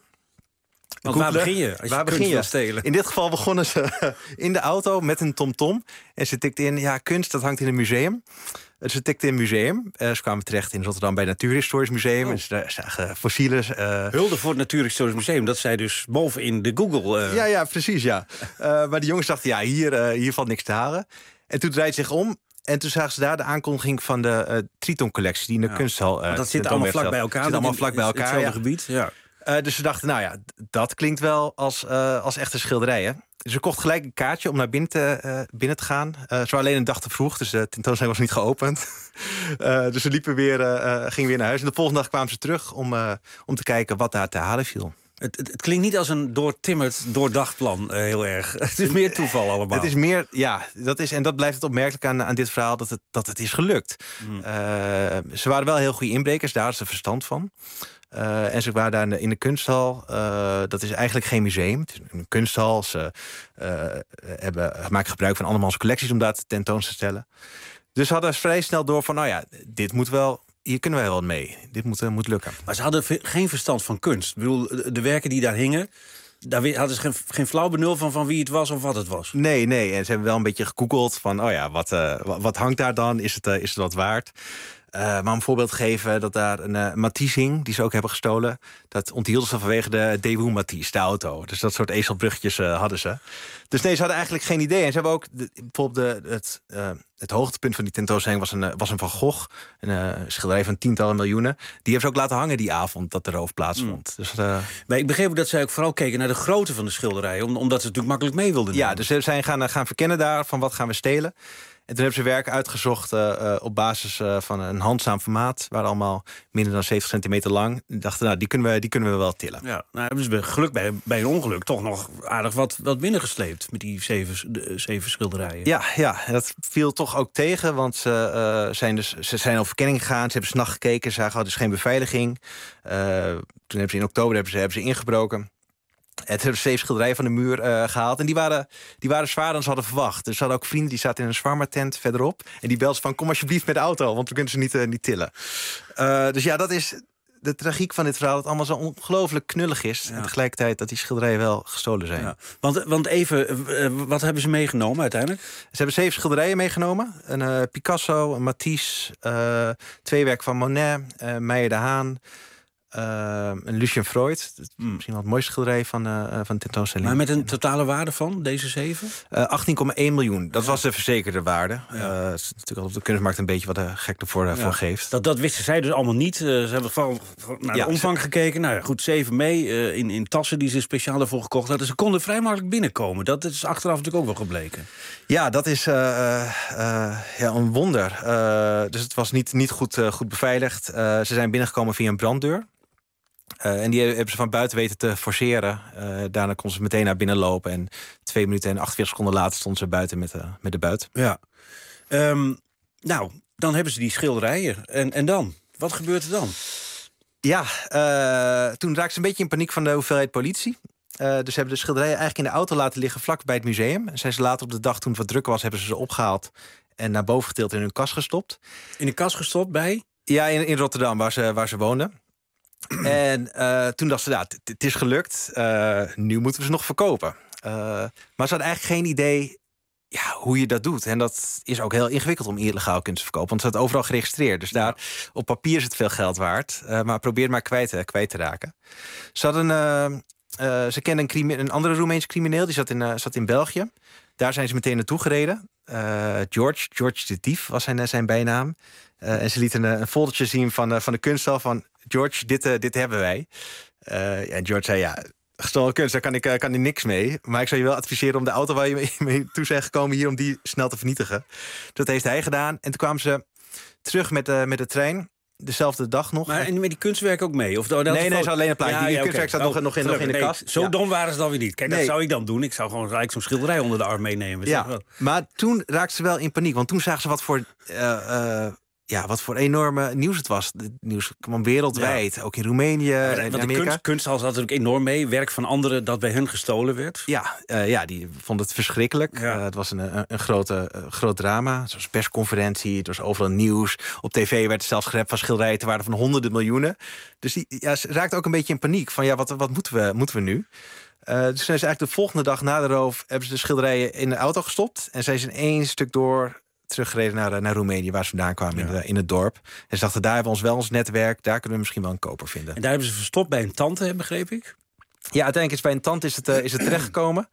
Want waar begin je als je waar kunst begin je? wil stelen? In dit geval begonnen ze in de auto met een tomtom. En ze tikte in, ja, kunst, dat hangt in een museum. Ze tikte in een museum. Uh, ze kwamen terecht in Rotterdam bij het Natuurhistorisch Museum. Oh. En ze zagen fossielen. Uh... Hulde voor het Natuurhistorisch Museum. Dat zei dus bovenin de Google. Uh... Ja, ja, precies, ja. Uh, maar de jongens dachten, ja, hier, uh, hier valt niks te halen. En toen draaide zich om. En toen zagen ze daar de aankondiging van de uh, Triton-collectie... die in de ja. kunsthal... Uh, dat zit allemaal vlak bij elkaar. Het zit allemaal vlak bij elkaar, hetzelfde ja. gebied, ja. Uh, dus ze dachten, nou ja, dat klinkt wel als, uh, als echte schilderijen. Dus ze kocht gelijk een kaartje om naar binnen te, uh, binnen te gaan. Uh, ze waren alleen een dag te vroeg, dus de tentoonstelling was niet geopend. uh, dus ze liepen weer, uh, gingen weer naar huis. En de volgende dag kwamen ze terug om, uh, om te kijken wat daar te halen viel. Het, het, het klinkt niet als een doortimmerd, doordacht plan, uh, heel erg. Het is meer toeval allemaal. Het is meer, ja, dat is, en dat blijft het opmerkelijk aan, aan dit verhaal, dat het, dat het is gelukt. Mm. Uh, ze waren wel heel goede inbrekers, daar is er verstand van. Uh, en ze waren daar in de, in de kunsthal. Uh, dat is eigenlijk geen museum. Het is een kunsthal. Ze uh, hebben, maken gebruik van andermans collecties om dat tentoon te stellen. Dus hadden ze vrij snel door van, nou ja, dit moet wel... Hier kunnen wij wel mee. Dit moet, uh, moet lukken. Maar ze hadden geen verstand van kunst. Ik bedoel, de werken die daar hingen... Daar hadden ze geen, geen flauw benul van, van wie het was of wat het was. Nee, nee. En ze hebben wel een beetje gegoogeld van... oh ja, wat, uh, wat, wat hangt daar dan? Is het, uh, is het wat waard? Uh, maar om een voorbeeld te geven dat daar een uh, Matisse hing... die ze ook hebben gestolen. Dat onthielden ze vanwege de Daewoo Matisse, de auto. Dus dat soort ezelbruggetjes uh, hadden ze. Dus nee, ze hadden eigenlijk geen idee. En ze hebben ook... De, bijvoorbeeld de, het, uh, het hoogtepunt van die tentoonstelling was een, was een Van Gogh. Een uh, schilderij van tientallen miljoenen. Die hebben ze ook laten hangen die avond dat de roof plaatsvond. Mm. Dus, uh, maar ik begreep ook dat zij ook vooral keken naar de grootte van de schilderij. Omdat ze natuurlijk makkelijk mee wilden nemen. Ja, dus ze zijn gaan, gaan verkennen daar van wat gaan we stelen. En toen hebben ze werk uitgezocht uh, uh, op basis uh, van een handzaam formaat. Waren allemaal minder dan zeventig centimeter lang. Die dachten, nou, die kunnen we, die kunnen we wel tillen. Ja, nou hebben ze geluk bij, bij een ongeluk toch nog aardig wat, wat binnengesleept met die zeven, de, zeven schilderijen. Ja, ja, en dat viel toch ook tegen. Want ze, uh, zijn, dus, ze zijn op verkenning gegaan. Ze hebben 's nachts gekeken. Ze zagen dus geen beveiliging. Uh, toen hebben ze in oktober hebben ze, hebben ze ingebroken. Het hebben zeven schilderijen van de muur uh, gehaald. En die waren, die waren zwaarder dan ze hadden verwacht. Dus ze hadden ook vrienden die zaten in een shawarma-tent verderop. En die belden van, kom alsjeblieft met de auto, want we kunnen ze niet, uh, niet tillen. Uh, dus ja, dat is de tragiek van dit verhaal. Dat het allemaal zo ongelooflijk knullig is. Ja. En tegelijkertijd dat die schilderijen wel gestolen zijn. Ja. Want, want even, uh, wat hebben ze meegenomen uiteindelijk? Ze hebben zeven schilderijen meegenomen. Een uh, Picasso, een Matisse, uh, twee werken van Monet, uh, Meijer de Haan... Uh, een Lucien Freud, mm. misschien wel het mooiste schilderij van, uh, van de tentoonstelling. Maar met een totale waarde van deze zeven? Uh, achttien komma één miljoen. Dat ja. was de verzekerde waarde. Ja. Uh, het is natuurlijk op de kunstmarkt een beetje wat de gek ervoor uh, ja. voor geeft. Dat, dat wisten zij dus allemaal niet. Uh, ze hebben vooral naar ja, de omvang ze... gekeken. Nou ja, goed, zeven mee uh, in, in tassen die ze speciaal ervoor gekocht hadden. Ze konden vrij makkelijk binnenkomen. Dat is achteraf natuurlijk ook wel gebleken. Ja, dat is uh, uh, ja, een wonder. Uh, dus het was niet, niet goed, uh, goed beveiligd. Uh, ze zijn binnengekomen via een branddeur. Uh, en die hebben ze van buiten weten te forceren. Uh, daarna konden ze meteen naar binnen lopen. En twee minuten en achtenveertig seconden later stonden ze buiten met de, met de buit. Ja. Um, nou, dan hebben ze die schilderijen. En, en dan? Wat gebeurt er dan? Ja, uh, toen raakten ze een beetje in paniek van de hoeveelheid politie. Uh, dus hebben de schilderijen eigenlijk in de auto laten liggen vlak bij het museum. En zijn ze later op de dag, toen het wat druk was, hebben ze ze opgehaald en naar boven getild en in hun kast gestopt. In de kast gestopt bij? Ja, in, in Rotterdam, waar ze, waar ze woonden. En uh, toen dachten ze, nou, het is gelukt. Uh, nu moeten we ze nog verkopen. Uh, maar ze hadden eigenlijk geen idee ja, hoe je dat doet. En dat is ook heel ingewikkeld om illegaal kunst te verkopen. Want ze hadden overal geregistreerd. Dus daar op papier is het veel geld waard. Uh, maar probeer het maar kwijt, uh, kwijt te raken. Ze, hadden, uh, uh, ze kenden een, crimi- een andere Roemeense crimineel. Die zat in, uh, zat in België. Daar zijn ze meteen naartoe gereden. Uh, George, George de Dief was zijn, zijn bijnaam. Uh, en ze lieten een, een foldertje zien van, uh, van de kunsthal van... George, dit, uh, dit hebben wij. Uh, en George zei, ja, gestolen kunst, daar kan ik, uh, kan ik niks mee. Maar ik zou je wel adviseren om de auto waar je mee, mee toe bent gekomen... hier om die snel te vernietigen. Dat heeft hij gedaan. En toen kwamen ze terug met, uh, met de trein. Dezelfde dag nog. Maar en met die kunstwerk ook mee? Of, nee, nee, is alleen een plaatje. Ja, die ja, kunstwerk okay. staat oh, nog, nog in, nog in de nee, kast. Zo ja. dom waren ze dan weer niet. Kijk, nee. dat zou ik dan doen. Ik zou gewoon gelijk zo'n schilderij onder de arm meenemen. Ja, maar toen raakten ze wel in paniek. Want toen zagen ze wat voor... Uh, uh, Ja, wat voor enorme nieuws het was. Het nieuws kwam wereldwijd, ja. ook in Roemenië ja, en Amerika. De kunst, kunsthal zat natuurlijk enorm mee. Werk van anderen dat bij hen gestolen werd. Ja, uh, ja die vonden het verschrikkelijk. Ja. Uh, het was een, een, een grote, uh, groot drama. Het was een persconferentie, het was overal nieuws. Op tv werd zelfs gerept van schilderijen te waarde van honderden miljoenen. Dus die ja, ze raakte ook een beetje in paniek. Van ja, wat, wat moeten, we, moeten we nu? Uh, dus zijn ze eigenlijk de volgende dag na de roof... hebben ze de schilderijen in de auto gestopt. En zijn ze in één stuk door... teruggereden naar, naar Roemenië, waar ze vandaan kwamen ja. in, de, in het dorp. En ze dachten, daar hebben we ons wel ons netwerk... daar kunnen we misschien wel een koper vinden. En daar hebben ze verstopt bij een tante, begreep ik? Ja, uiteindelijk is bij een tante is het, uh, is het terechtgekomen.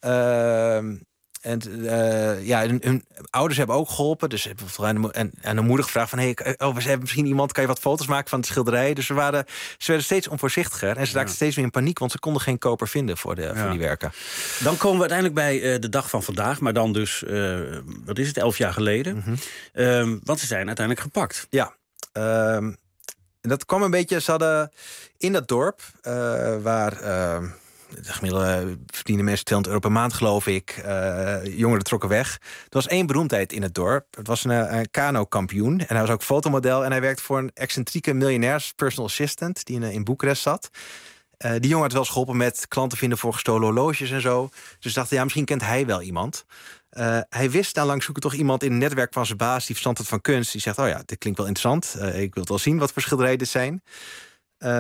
Uh, en uh, ja, hun, hun ouders hebben ook geholpen. Dus hebben aan de, en, aan de moeder gevraagd van... Hey, oh, we hebben misschien iemand, kan je wat foto's maken van de schilderij? Dus ze, waren, ze werden steeds onvoorzichtiger. En ze raakten ja. steeds meer in paniek, want ze konden geen koper vinden voor, de, ja. voor die werken. Dan komen we uiteindelijk bij uh, de dag van vandaag. Maar dan dus, uh, wat is het, elf jaar geleden. Mm-hmm. Uh, want ze zijn uiteindelijk gepakt. Ja, uh, dat kwam een beetje... Ze hadden in dat dorp, uh, waar... Uh, de gemiddelde verdienen mensen tweehonderd euro per maand, geloof ik. Uh, jongeren trokken weg. Er was één beroemdheid in het dorp. Het was een, een kano-kampioen. En hij was ook fotomodel. En hij werkte voor een excentrieke miljonairs personal assistant... die in, in Boekarest zat. Uh, die jongen had wel eens geholpen met klanten vinden voor gestolen horloges en zo. Dus dacht, ja, misschien kent hij wel iemand. Uh, hij wist na lang zoeken toch iemand in het netwerk van zijn baas... die verstand had van kunst. Die zegt, oh ja, dit klinkt wel interessant. Uh, ik wil het wel zien wat voor schilderijen dit zijn. Uh,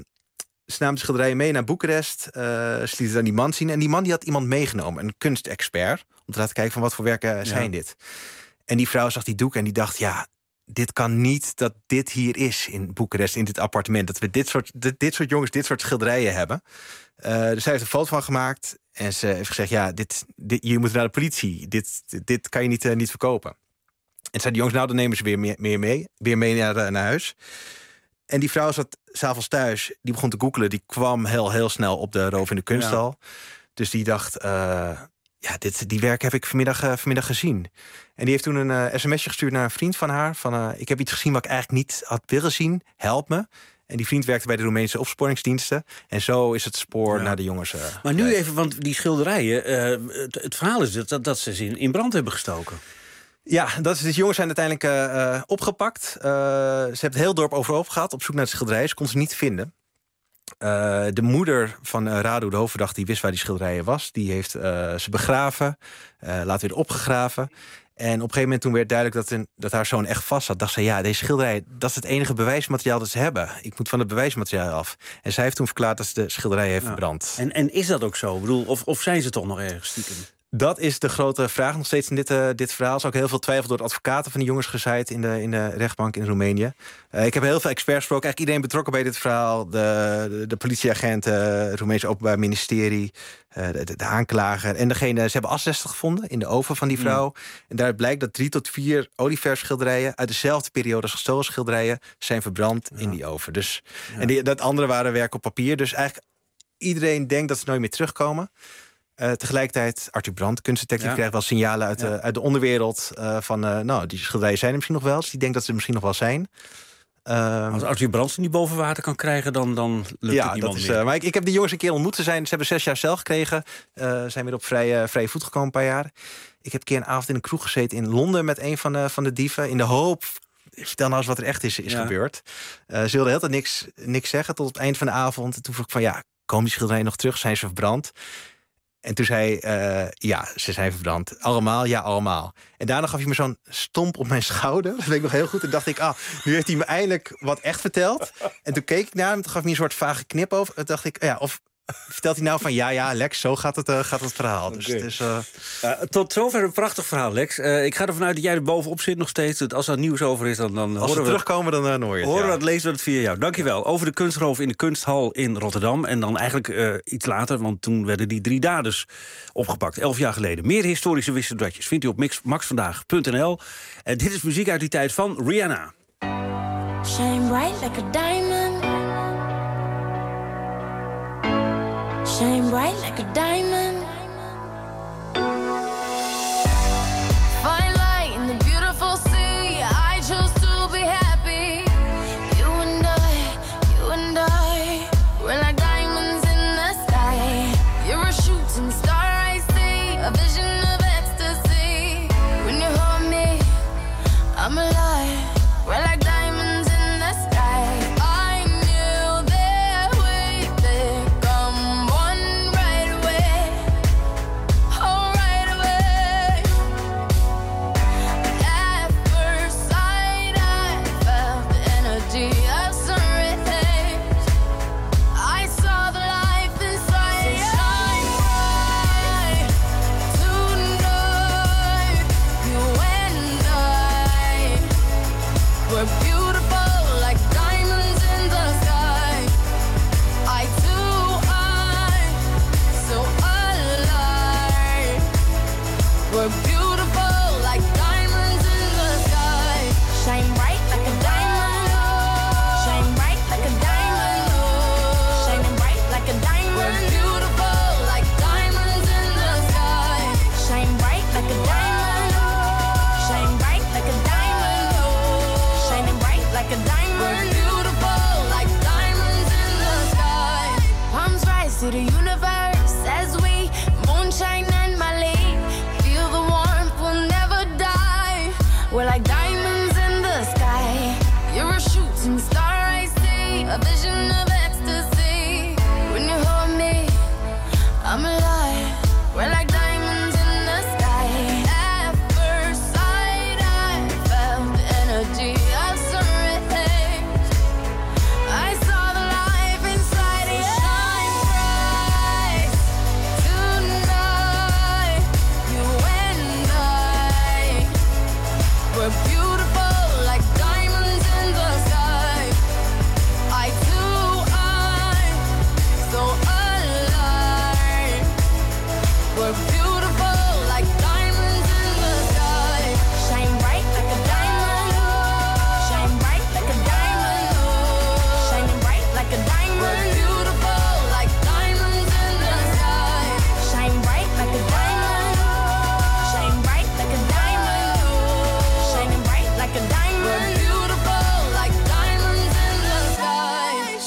Ze namen de schilderijen mee naar Boekarest. Uh, ze lieten aan die man zien. En die man die had iemand meegenomen, een kunstexpert... om te laten kijken van wat voor werken zijn ja. dit. En die vrouw zag die doek en die dacht... ja, dit kan niet dat dit hier is in Boekarest, in dit appartement. Dat we dit soort, dit, dit soort jongens, dit soort schilderijen hebben. Uh, dus zij heeft een foto van gemaakt. En ze heeft gezegd, ja, dit, dit, je moet naar de politie. Dit, dit, dit kan je niet, uh, niet verkopen. En zei de jongens, nou, dan nemen ze weer meer, meer mee. Weer mee naar, uh, naar huis. En die vrouw zat 's avonds thuis, die begon te googelen. Die kwam heel, heel snel op de roof in de kunsthal. Ja. Dus die dacht, uh, ja, dit, die werk heb ik vanmiddag, uh, vanmiddag gezien. En die heeft toen een uh, sms'je gestuurd naar een vriend van haar. Van, uh, ik heb iets gezien wat ik eigenlijk niet had willen zien. Help me. En die vriend werkte bij de Roemeense opsporingsdiensten. En zo is het spoor ja. naar de jongens. Uh, maar nu even, want die schilderijen... Uh, het, het verhaal is dat, dat ze ze in brand hebben gestoken. Ja, dat is, de jongens zijn uiteindelijk uh, opgepakt. Uh, ze hebben het heel dorp overhoop gehad op zoek naar de schilderijen. Ze konden ze niet vinden. Uh, de moeder van uh, Radu, de hoofdverdachte, die wist waar die schilderijen was. Die heeft uh, ze begraven, uh, later weer opgegraven. En op een gegeven moment toen werd duidelijk dat, een, dat haar zoon echt vast zat. Dacht ze, ja, deze schilderijen, dat is het enige bewijsmateriaal dat ze hebben. Ik moet van het bewijsmateriaal af. En zij heeft toen verklaard dat ze de schilderijen heeft ja. verbrand. En, en is dat ook zo? Ik bedoel, of, of zijn ze toch nog ergens stiekem? Dat is de grote vraag nog steeds in dit, uh, dit verhaal. Er is ook heel veel twijfel door de advocaten van de jongens gezaaid in de, in de rechtbank in Roemenië. Uh, ik heb heel veel experts gesproken. Eigenlijk iedereen betrokken bij dit verhaal. De, de, de politieagenten, het Roemeense Openbaar Ministerie, uh, de, de aanklager. En degene, ze hebben asbesten gevonden in de oven van die vrouw. Mm. En daaruit blijkt dat drie tot vier olieverfschilderijen uit dezelfde periode als gestolen schilderijen zijn verbrand ja. in die oven. Dus, ja. En die, dat andere waren werk op papier. Dus eigenlijk iedereen denkt dat ze nooit meer terugkomen. Uh, tegelijkertijd, Arthur Brandt, kunstdetective, ja. krijgt wel signalen uit, ja. de, uit de onderwereld... Uh, van, uh, nou, die schilderijen zijn er misschien nog wel. Dus die denkt dat ze er misschien nog wel zijn. Uh, Als Arthur Brandt ze niet boven water kan krijgen, dan, dan lukt ja, het niemand dat is, meer. Uh, maar ik, ik heb die jongens een keer ontmoet. Ze, zijn, ze hebben zes jaar cel gekregen. Uh, zijn weer op vrije, uh, vrije voet gekomen een paar jaar. Ik heb een keer een avond in een kroeg gezeten in Londen... met een van, uh, van de dieven, in de hoop... Vertel nou eens wat er echt is, is ja. gebeurd. Uh, ze wilden heel tijd niks, niks zeggen tot op het eind van de avond. En toen vroeg ik van, ja, komen die schilderijen nog terug? Zijn ze verbrand? En toen zei uh, ja, ze zijn verbrand. Allemaal? Ja, allemaal. En daarna gaf hij me zo'n stomp op mijn schouder. Dat weet ik nog heel goed. En dacht ik, ah, nu heeft hij me eindelijk wat echt verteld. En toen keek ik naar hem, toen gaf hij me een soort vage knip over. En dacht ik, ja, of vertelt hij nou van, ja, ja, Lex, zo gaat het, uh, gaat het verhaal. Dus okay. het is, uh... uh, tot zover een prachtig verhaal, Lex. Uh, ik ga ervan uit dat jij er bovenop zit nog steeds. Als er nieuws over is, dan, dan Als horen we terugkomen, dan uh, hoor je het. Horen ja. we het, lezen we het via jou. Dankjewel. Over de kunstroof in de kunsthal in Rotterdam. En dan eigenlijk uh, iets later, want toen werden die drie daders opgepakt. Elf jaar geleden. Meer historische wisseldraadjes vindt u op max vandaag punt n l. En dit is muziek uit die tijd van Rihanna. Shine bright like a diamond. Shine bright like a diamond. Fine light in the beautiful sea. I chose to be happy. You and I, you and I, we're like diamonds in the sky. You're a shooting star, I see, a vision of ecstasy. When you hold me, I'm alive. We're like diamonds in the sky. I knew that we'd become one right away.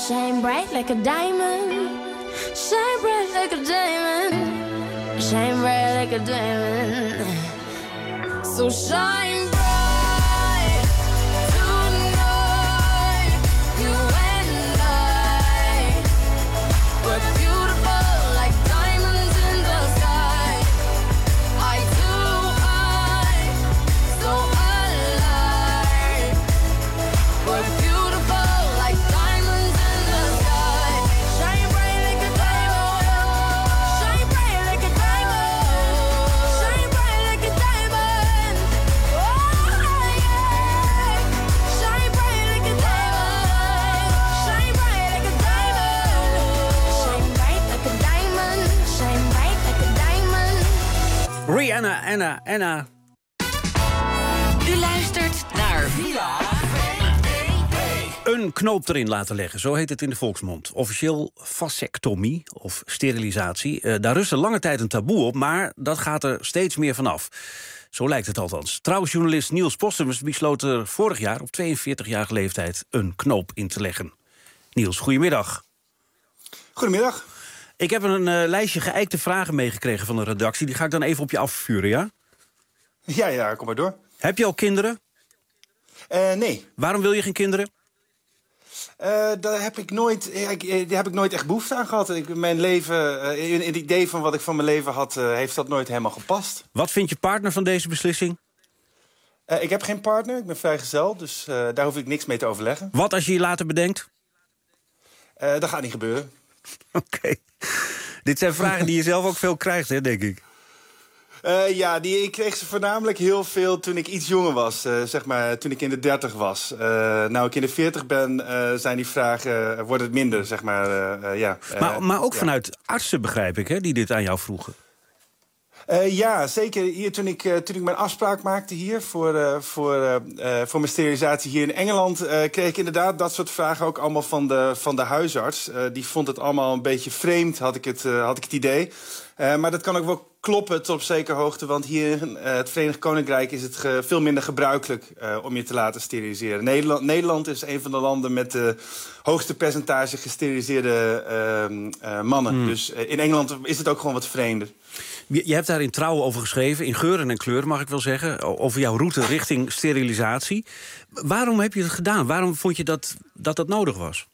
shine bright like a diamond. Shine bright like a diamond. Shine bright like a diamond. So shine bright tonight. You and I. We're beautiful like diamonds in the sky. Eye to eye, so alive. We're beautiful like diamonds in the sky. Shine bright like a diamond. Shine bright like a diamond. Shine bright like a diamond. Oh yeah. Shine bright like a diamond. Shine bright like a diamond. Shine bright like a diamond. Shine bright like a diamond. Rihanna, Anna, Anna. U luistert naar Villa V V. Een knoop erin laten leggen, zo heet het in de volksmond. Officieel vasectomie of sterilisatie. Uh, daar rustte lange tijd een taboe op, maar dat gaat er steeds meer vanaf. Zo lijkt het althans. Trouwjournalist Niels Postumus besloot er vorig jaar op tweeënveertigjarige leeftijd een knoop in te leggen. Niels, goedemiddag. Goedemiddag. Ik heb een uh, lijstje geëikte vragen meegekregen van de redactie. Die ga ik dan even op je afvuren, ja? Ja, ja, kom maar door. Heb je al kinderen? Uh, nee. Waarom wil je geen kinderen? Uh, daar heb ik nooit, ik, daar heb ik nooit echt behoefte aan gehad. Ik, mijn leven, uh, in, in het idee van wat ik van mijn leven had, uh, heeft dat nooit helemaal gepast. Wat vindt je partner van deze beslissing? Uh, ik heb geen partner, ik ben vrijgezel, dus uh, daar hoef ik niks mee te overleggen. Wat als je je later bedenkt? Uh, dat gaat niet gebeuren. Oké. Okay. Dit zijn vragen die je zelf ook veel krijgt, hè, denk ik. Uh, ja, die, ik kreeg ze voornamelijk heel veel toen ik iets jonger was. Uh, zeg maar, toen ik in de dertig was. Uh, nou, ik in de veertig ben, uh, zijn die vragen, uh, wordt het minder, zeg maar. Uh, uh, ja. Uh, maar, maar ook ja. vanuit artsen, begrijp ik, hè, die dit aan jou vroegen. Uh, ja, zeker. Hier, toen, ik, uh, toen ik mijn afspraak maakte hier voor, uh, voor, uh, uh, voor mijn sterilisatie hier in Engeland, Uh, kreeg ik inderdaad dat soort vragen ook allemaal van de, van de huisarts. Uh, die vond het allemaal een beetje vreemd, had ik het, uh, had ik het idee. Uh, maar dat kan ook wel kloppen tot op zekere hoogte, want hier in uh, het Verenigd Koninkrijk is het ge, veel minder gebruikelijk uh, om je te laten steriliseren. Nederland, Nederland is een van de landen met de hoogste percentage gesteriliseerde uh, uh, mannen. Mm. Dus uh, in Engeland is het ook gewoon wat vreemder. Je hebt daar in Trouw over geschreven, in geuren en kleuren mag ik wel zeggen, over jouw route richting sterilisatie. Waarom heb je het gedaan? Waarom vond je dat dat, dat nodig was?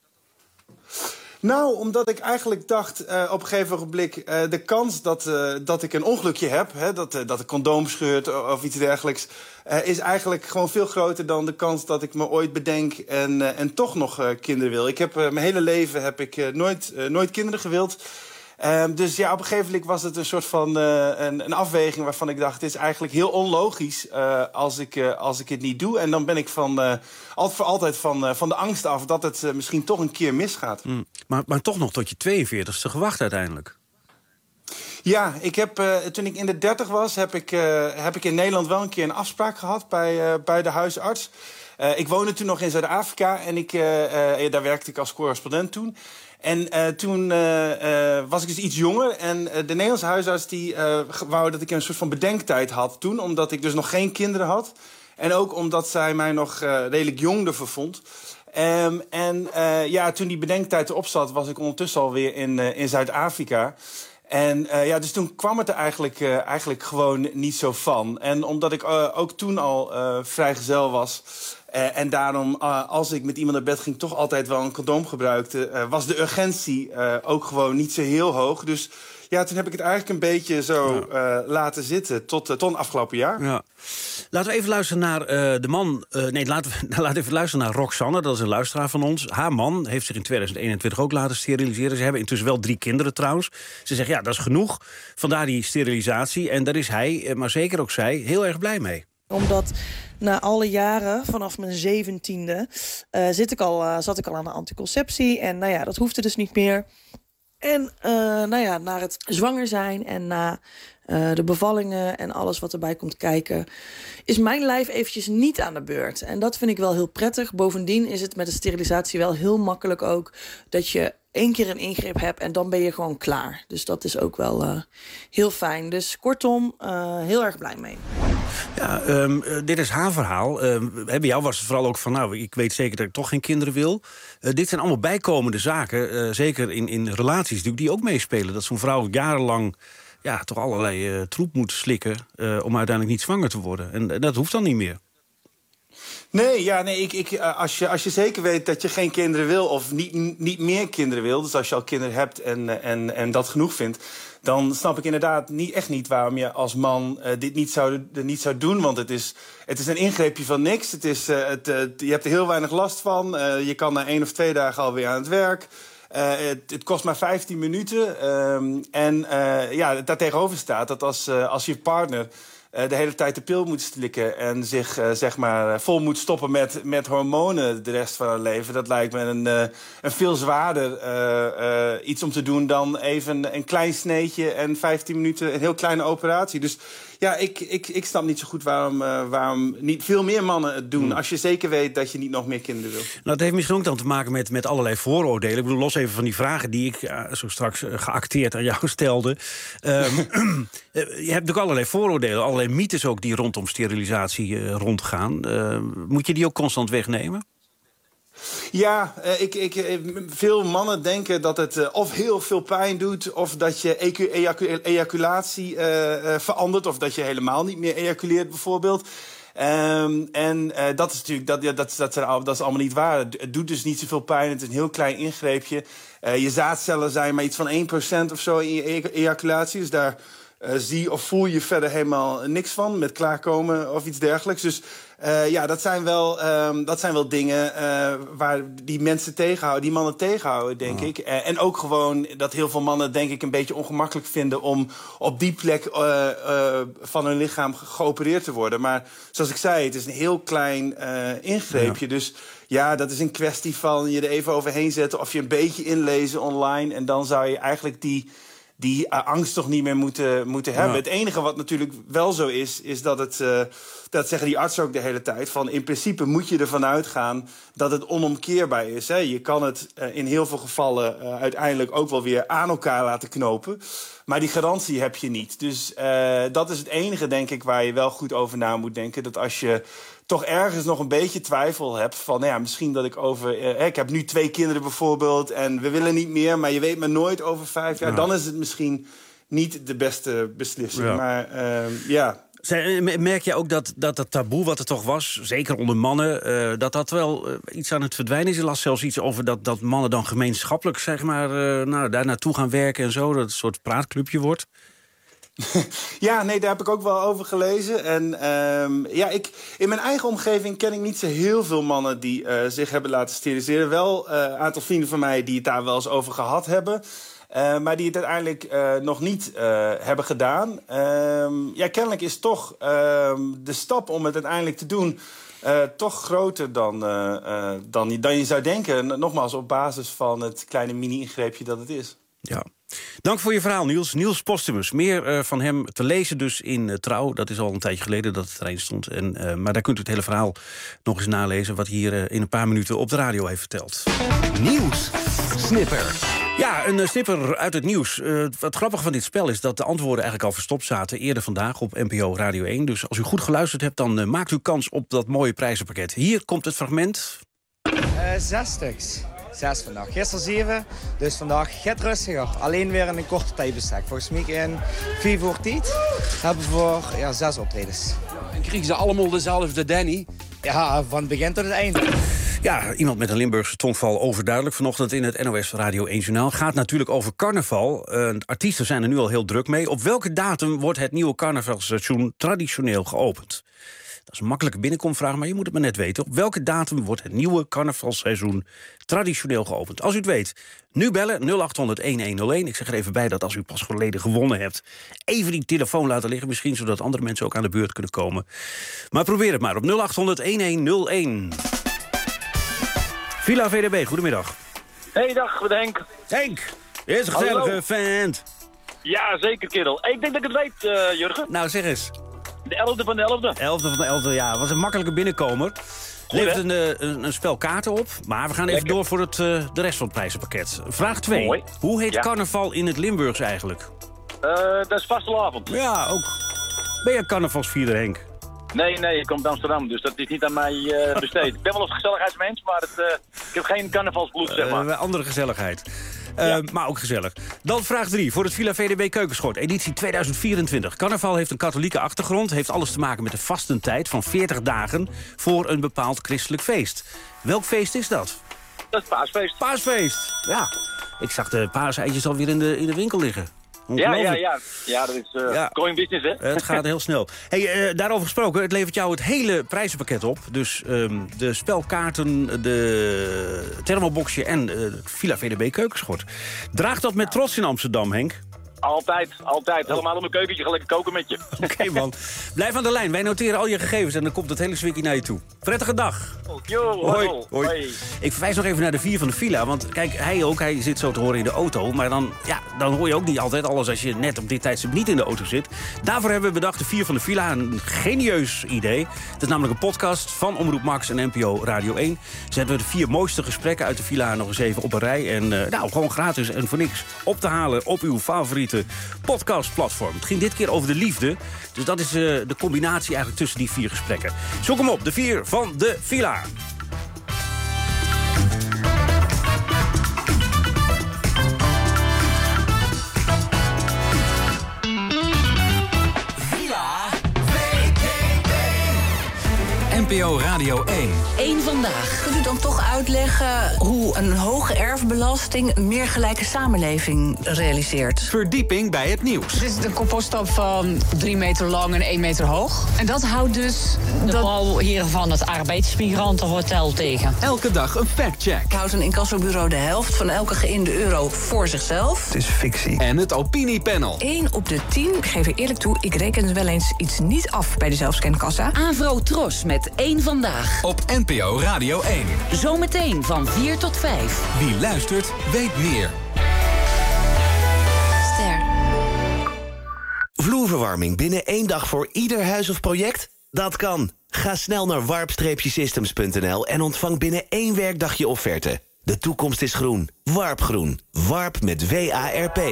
Nou, omdat ik eigenlijk dacht uh, op een gegeven ogenblik Uh, de kans dat, uh, dat ik een ongelukje heb, hè, dat, uh, dat een condoom scheurt of, of iets dergelijks, Uh, is eigenlijk gewoon veel groter dan de kans dat ik me ooit bedenk en, uh, en toch nog uh, kinderen wil. Ik heb uh, mijn hele leven heb ik uh, nooit, uh, nooit kinderen gewild. Uh, dus ja, op een gegeven moment was het een soort van uh, een, een afweging waarvan ik dacht, het is eigenlijk heel onlogisch uh, als, ik, uh, als ik het niet doe. En dan ben ik van, uh, altijd voor altijd van, uh, van de angst af dat het uh, misschien toch een keer misgaat. Mm. Maar, maar toch nog tot je tweeënveertigste gewacht uiteindelijk. Ja, ik heb, uh, toen ik in de dertig was, heb ik, uh, heb ik in Nederland wel een keer een afspraak gehad bij, uh, bij de huisarts. Uh, ik woonde toen nog in Zuid-Afrika en ik, uh, uh, daar werkte ik als correspondent toen. En uh, toen uh, uh, was ik dus iets jonger en uh, de Nederlandse huisarts die uh, wou dat ik een soort van bedenktijd had toen, omdat ik dus nog geen kinderen had. En ook omdat zij mij nog uh, redelijk jong ervoor vond. Um, en uh, ja, toen die bedenktijd erop zat, was ik ondertussen alweer in, uh, in Zuid-Afrika. En uh, ja, dus toen kwam het er eigenlijk, uh, eigenlijk gewoon niet zo van. En omdat ik uh, ook toen al uh, vrijgezel was Uh, en daarom, uh, als ik met iemand naar bed ging, toch altijd wel een condoom gebruikte, Uh, was de urgentie uh, ook gewoon niet zo heel hoog. Dus ja, toen heb ik het eigenlijk een beetje zo uh, laten zitten tot, uh, tot afgelopen jaar. Ja. Laten we even luisteren naar uh, de man. Uh, nee, laten we laten even luisteren naar Roxanne. Dat is een luisteraar van ons. Haar man heeft zich in tweeduizend eenentwintig ook laten steriliseren. Ze hebben intussen wel drie kinderen trouwens. Ze zegt, ja, dat is genoeg. Vandaar die sterilisatie. En daar is hij, maar zeker ook zij, heel erg blij mee. Omdat na alle jaren, vanaf mijn zeventiende, uh, zit ik al, uh, zat ik al aan de anticonceptie. En nou ja, dat hoefde dus niet meer. En uh, nou ja, na het zwanger zijn en na uh, de bevallingen en alles wat erbij komt kijken, is mijn lijf eventjes niet aan de beurt. En dat vind ik wel heel prettig. Bovendien is het met de sterilisatie wel heel makkelijk ook dat je één keer een ingreep hebt en dan ben je gewoon klaar. Dus dat is ook wel uh, heel fijn. Dus kortom, uh, heel erg blij mee. Ja, um, uh, dit is haar verhaal. Uh, bij jou was het vooral ook van, nou, ik weet zeker dat ik toch geen kinderen wil. Uh, dit zijn allemaal bijkomende zaken, uh, zeker in, in relaties natuurlijk, die ook meespelen. Dat zo'n vrouw jarenlang ja, toch allerlei uh, troep moet slikken uh, om uiteindelijk niet zwanger te worden. En, en dat hoeft dan niet meer. Nee, ja, nee ik, ik, als, je, als je zeker weet dat je geen kinderen wil of niet, niet meer kinderen wil, dus als je al kinderen hebt en, en, en dat genoeg vindt, dan snap ik inderdaad niet, echt niet waarom je als man uh, dit niet zou, niet zou doen. Want het is, het is een ingreepje van niks. Het is, uh, het, uh, je hebt er heel weinig last van. Uh, je kan na één of twee dagen alweer aan het werk. Uh, het, het kost maar vijftien minuten. Um, en uh, ja, daartegenover staat dat als, uh, als je partner Uh, de hele tijd de pil moet slikken en zich uh, zeg maar vol moet stoppen met, met hormonen de rest van haar leven. Dat lijkt me een, uh, een veel zwaarder uh, uh, iets om te doen dan even een klein sneetje en vijftien minuten een heel kleine operatie. Dus ja, ik, ik, ik snap niet zo goed waarom, uh, waarom niet veel meer mannen het doen, hmm. als je zeker weet dat je niet nog meer kinderen wil. Nou, het heeft misschien ook dan te maken met, met allerlei vooroordelen. Ik bedoel, los even van die vragen die ik uh, zo straks uh, geacteerd aan jou stelde. Um, je hebt natuurlijk allerlei vooroordelen, allerlei mythes ook die rondom sterilisatie uh, rondgaan. Uh, moet je die ook constant wegnemen? Ja, ik, ik, veel mannen denken dat het uh, of heel veel pijn doet, of dat je ejacu- ejacu- ejaculatie uh, uh, verandert, of dat je helemaal niet meer ejaculeert bijvoorbeeld. Um, en uh, dat is natuurlijk dat, ja, dat, dat, zijn, dat is allemaal niet waar. Het doet dus niet zoveel pijn. Het is een heel klein ingreepje. Uh, je zaadcellen zijn maar iets van één procent of zo in je e- ejaculatie. Dus daar uh, zie of voel je verder helemaal niks van met klaarkomen of iets dergelijks. Dus uh, ja, dat zijn wel, um, dat zijn wel dingen uh, waar die mensen tegenhouden, die mannen tegenhouden, denk oh. ik. Uh, en ook gewoon dat heel veel mannen, denk ik, een beetje ongemakkelijk vinden om op die plek uh, uh, van hun lichaam ge- geopereerd te worden. Maar zoals ik zei, het is een heel klein uh, ingreepje. Ja. Dus ja, dat is een kwestie van je er even overheen zetten of je een beetje inlezen online. En dan zou je eigenlijk die, die uh, angst toch niet meer moeten, moeten hebben. Ja. Het enige wat natuurlijk wel zo is, is dat het, uh, dat zeggen die artsen ook de hele tijd, van in principe moet je ervan uitgaan dat het onomkeerbaar is. Hè. Je kan het uh, in heel veel gevallen uh, uiteindelijk ook wel weer aan elkaar laten knopen. Maar die garantie heb je niet. Dus uh, dat is het enige, denk ik, waar je wel goed over na moet denken. Dat als je toch ergens nog een beetje twijfel hebt van, nou ja, misschien dat ik over Uh, ik heb nu twee kinderen bijvoorbeeld en we willen niet meer, maar je weet maar nooit over vijf jaar. Ja. Dan is het misschien niet de beste beslissing. Ja. Maar uh, ja. Merk je ook dat, dat dat taboe wat er toch was, zeker onder mannen, uh, dat dat wel uh, iets aan het verdwijnen is? Er las zelfs iets over dat, dat mannen dan gemeenschappelijk, zeg maar, uh, nou, daar naartoe gaan werken en zo, dat het een soort praatclubje wordt. Ja, nee, daar heb ik ook wel over gelezen. En um, ja, ik, in mijn eigen omgeving ken ik niet zo heel veel mannen die uh, zich hebben laten steriliseren. Wel een uh, aantal vrienden van mij die het daar wel eens over gehad hebben. Uh, maar die het uiteindelijk uh, nog niet uh, hebben gedaan. Um, ja, kennelijk is toch uh, de stap om het uiteindelijk te doen Uh, toch groter dan, uh, uh, dan, dan je zou denken. Nogmaals, op basis van het kleine mini-ingreepje dat het is. Ja. Dank voor je verhaal, Niels. Niels Postumus. Meer uh, van hem te lezen dus in uh, Trouw. Dat is al een tijdje geleden dat het erin stond. En, uh, maar daar kunt u het hele verhaal nog eens nalezen, wat hij hier uh, in een paar minuten op de radio heeft verteld. Nieuws. Snipper. Ja, een uh, snipper uit het nieuws. Uh, wat grappig van dit spel is dat de antwoorden eigenlijk al verstopt zaten eerder vandaag op N P O Radio één. Dus als u goed geluisterd hebt, dan uh, maakt u kans op dat mooie prijzenpakket. Hier komt het fragment. Uh, zes stuks. Zes vandaag. Gisteren zeven, dus vandaag get rustiger. Alleen weer in een korte tijdbestek. Volgens mij in vier voor tijd hebben we voor ja, zes optredens. En kregen ze allemaal dezelfde Danny? Ja, van het begin tot het einde. Ja, iemand met een Limburgse tongval overduidelijk vanochtend in het N O S Radio één Journaal. Gaat natuurlijk over carnaval. Uh, artiesten zijn er nu al heel druk mee. Op welke datum wordt het nieuwe carnavalseizoen traditioneel geopend? Dat is een makkelijke binnenkomvraag, maar je moet het maar net weten. Op welke datum wordt het nieuwe carnavalseizoen traditioneel geopend? Als u het weet, nu bellen nul acht honderd één één nul één. Ik zeg er even bij dat als u pas geleden gewonnen hebt, even die telefoon laten liggen. Misschien zodat andere mensen ook aan de beurt kunnen komen. Maar probeer het maar op nul acht honderd één één nul één. Villa V D B, goedemiddag. Hey, dag, Henk. Henk, is een gezellige vent. Ja, zeker, kerel. Ik denk dat ik het weet, uh, Jurgen. Nou, zeg eens. De elfde van de elfde. elfde van de elfde, ja. Was een makkelijke binnenkomer. Levert een, een, een spel kaarten op. Maar we gaan even Lekker. door voor het, uh, de rest van het prijzenpakket. Vraag twee. Mooi. Hoe heet ja. carnaval in het Limburgs eigenlijk? Uh, dat is vastelavond. Ja, ook. Ben je carnavalsvierder, Henk? Nee, nee, ik kom uit Amsterdam, dus dat is niet aan mij uh, besteed. Ik ben wel een gezelligheidsmens, maar het, uh, ik heb geen carnavalsbloed, zeg maar. Uh, andere gezelligheid. Uh, ja. Maar ook gezellig. Dan vraag drie voor het Villa V D B Keukenschot, editie tweeduizend vierentwintig. Carnaval heeft een katholieke achtergrond, heeft alles te maken met de vastentijd van veertig dagen voor een bepaald christelijk feest. Welk feest is dat? Dat is paasfeest. Paasfeest, ja. Ik zag de paaseitjes alweer in de, in de winkel liggen. Ja, ja, ja. Ja, dat is uh, ja. going business, hè? Het gaat heel snel. Hey, uh, daarover gesproken, het levert jou het hele prijzenpakket op. Dus um, de spelkaarten, de thermoboxje en uh, Villa V D B Keukenschot. Draagt dat met trots in Amsterdam, Henk? Altijd, altijd. Helemaal om mijn keukentje, ga lekker koken met je. Oké, okay, man. Blijf aan de lijn. Wij noteren al je gegevens en dan komt het hele zwikkie naar je toe. Prettige dag. Yo, hoi. Hoi. Hoi. Ik verwijs nog even naar de vier van de Villa. Want kijk, hij ook, hij zit zo te horen in de auto. Maar dan, ja, dan hoor je ook niet altijd alles als je net op dit tijdstip niet in de auto zit. Daarvoor hebben we bedacht de vier van de Villa. Een genieus idee. Het is namelijk een podcast van Omroep Max en N P O Radio één. Zetten we de vier mooiste gesprekken uit de Villa nog eens even op een rij. En uh, nou, gewoon gratis en voor niks op te halen op uw favoriete podcastplatform. Het ging dit keer over de liefde. Dus dat is uh, de combinatie eigenlijk tussen die vier gesprekken. Zoek hem op, de vier van de Villa. N P O Radio één. Eén vandaag. Kunt u dan toch uitleggen hoe een hoge erfbelasting een meer gelijke samenleving realiseert? Verdieping bij het nieuws. Het is een compoststap van drie meter lang en één meter hoog. En dat houdt dus de dat... bouw hier van het arbeidsmigrantenhotel tegen. Elke dag een factcheck. Houdt een incassobureau de helft van elke geïnde euro voor zichzelf? Het is fictie. En het opiniepanel. Eén op de tien, ik geef er eerlijk toe, ik reken wel eens iets niet af bij de zelfscankassa. Avro Tros met één vandaag. Op N P O Radio één. Zometeen van vier tot vijf. Wie luistert, weet meer. Ster. Vloerverwarming binnen één dag voor ieder huis of project? Dat kan. Ga snel naar warp systems punt n l en ontvang binnen één werkdag je offerte. De toekomst is groen. Warp Groen. Warp met W A R P.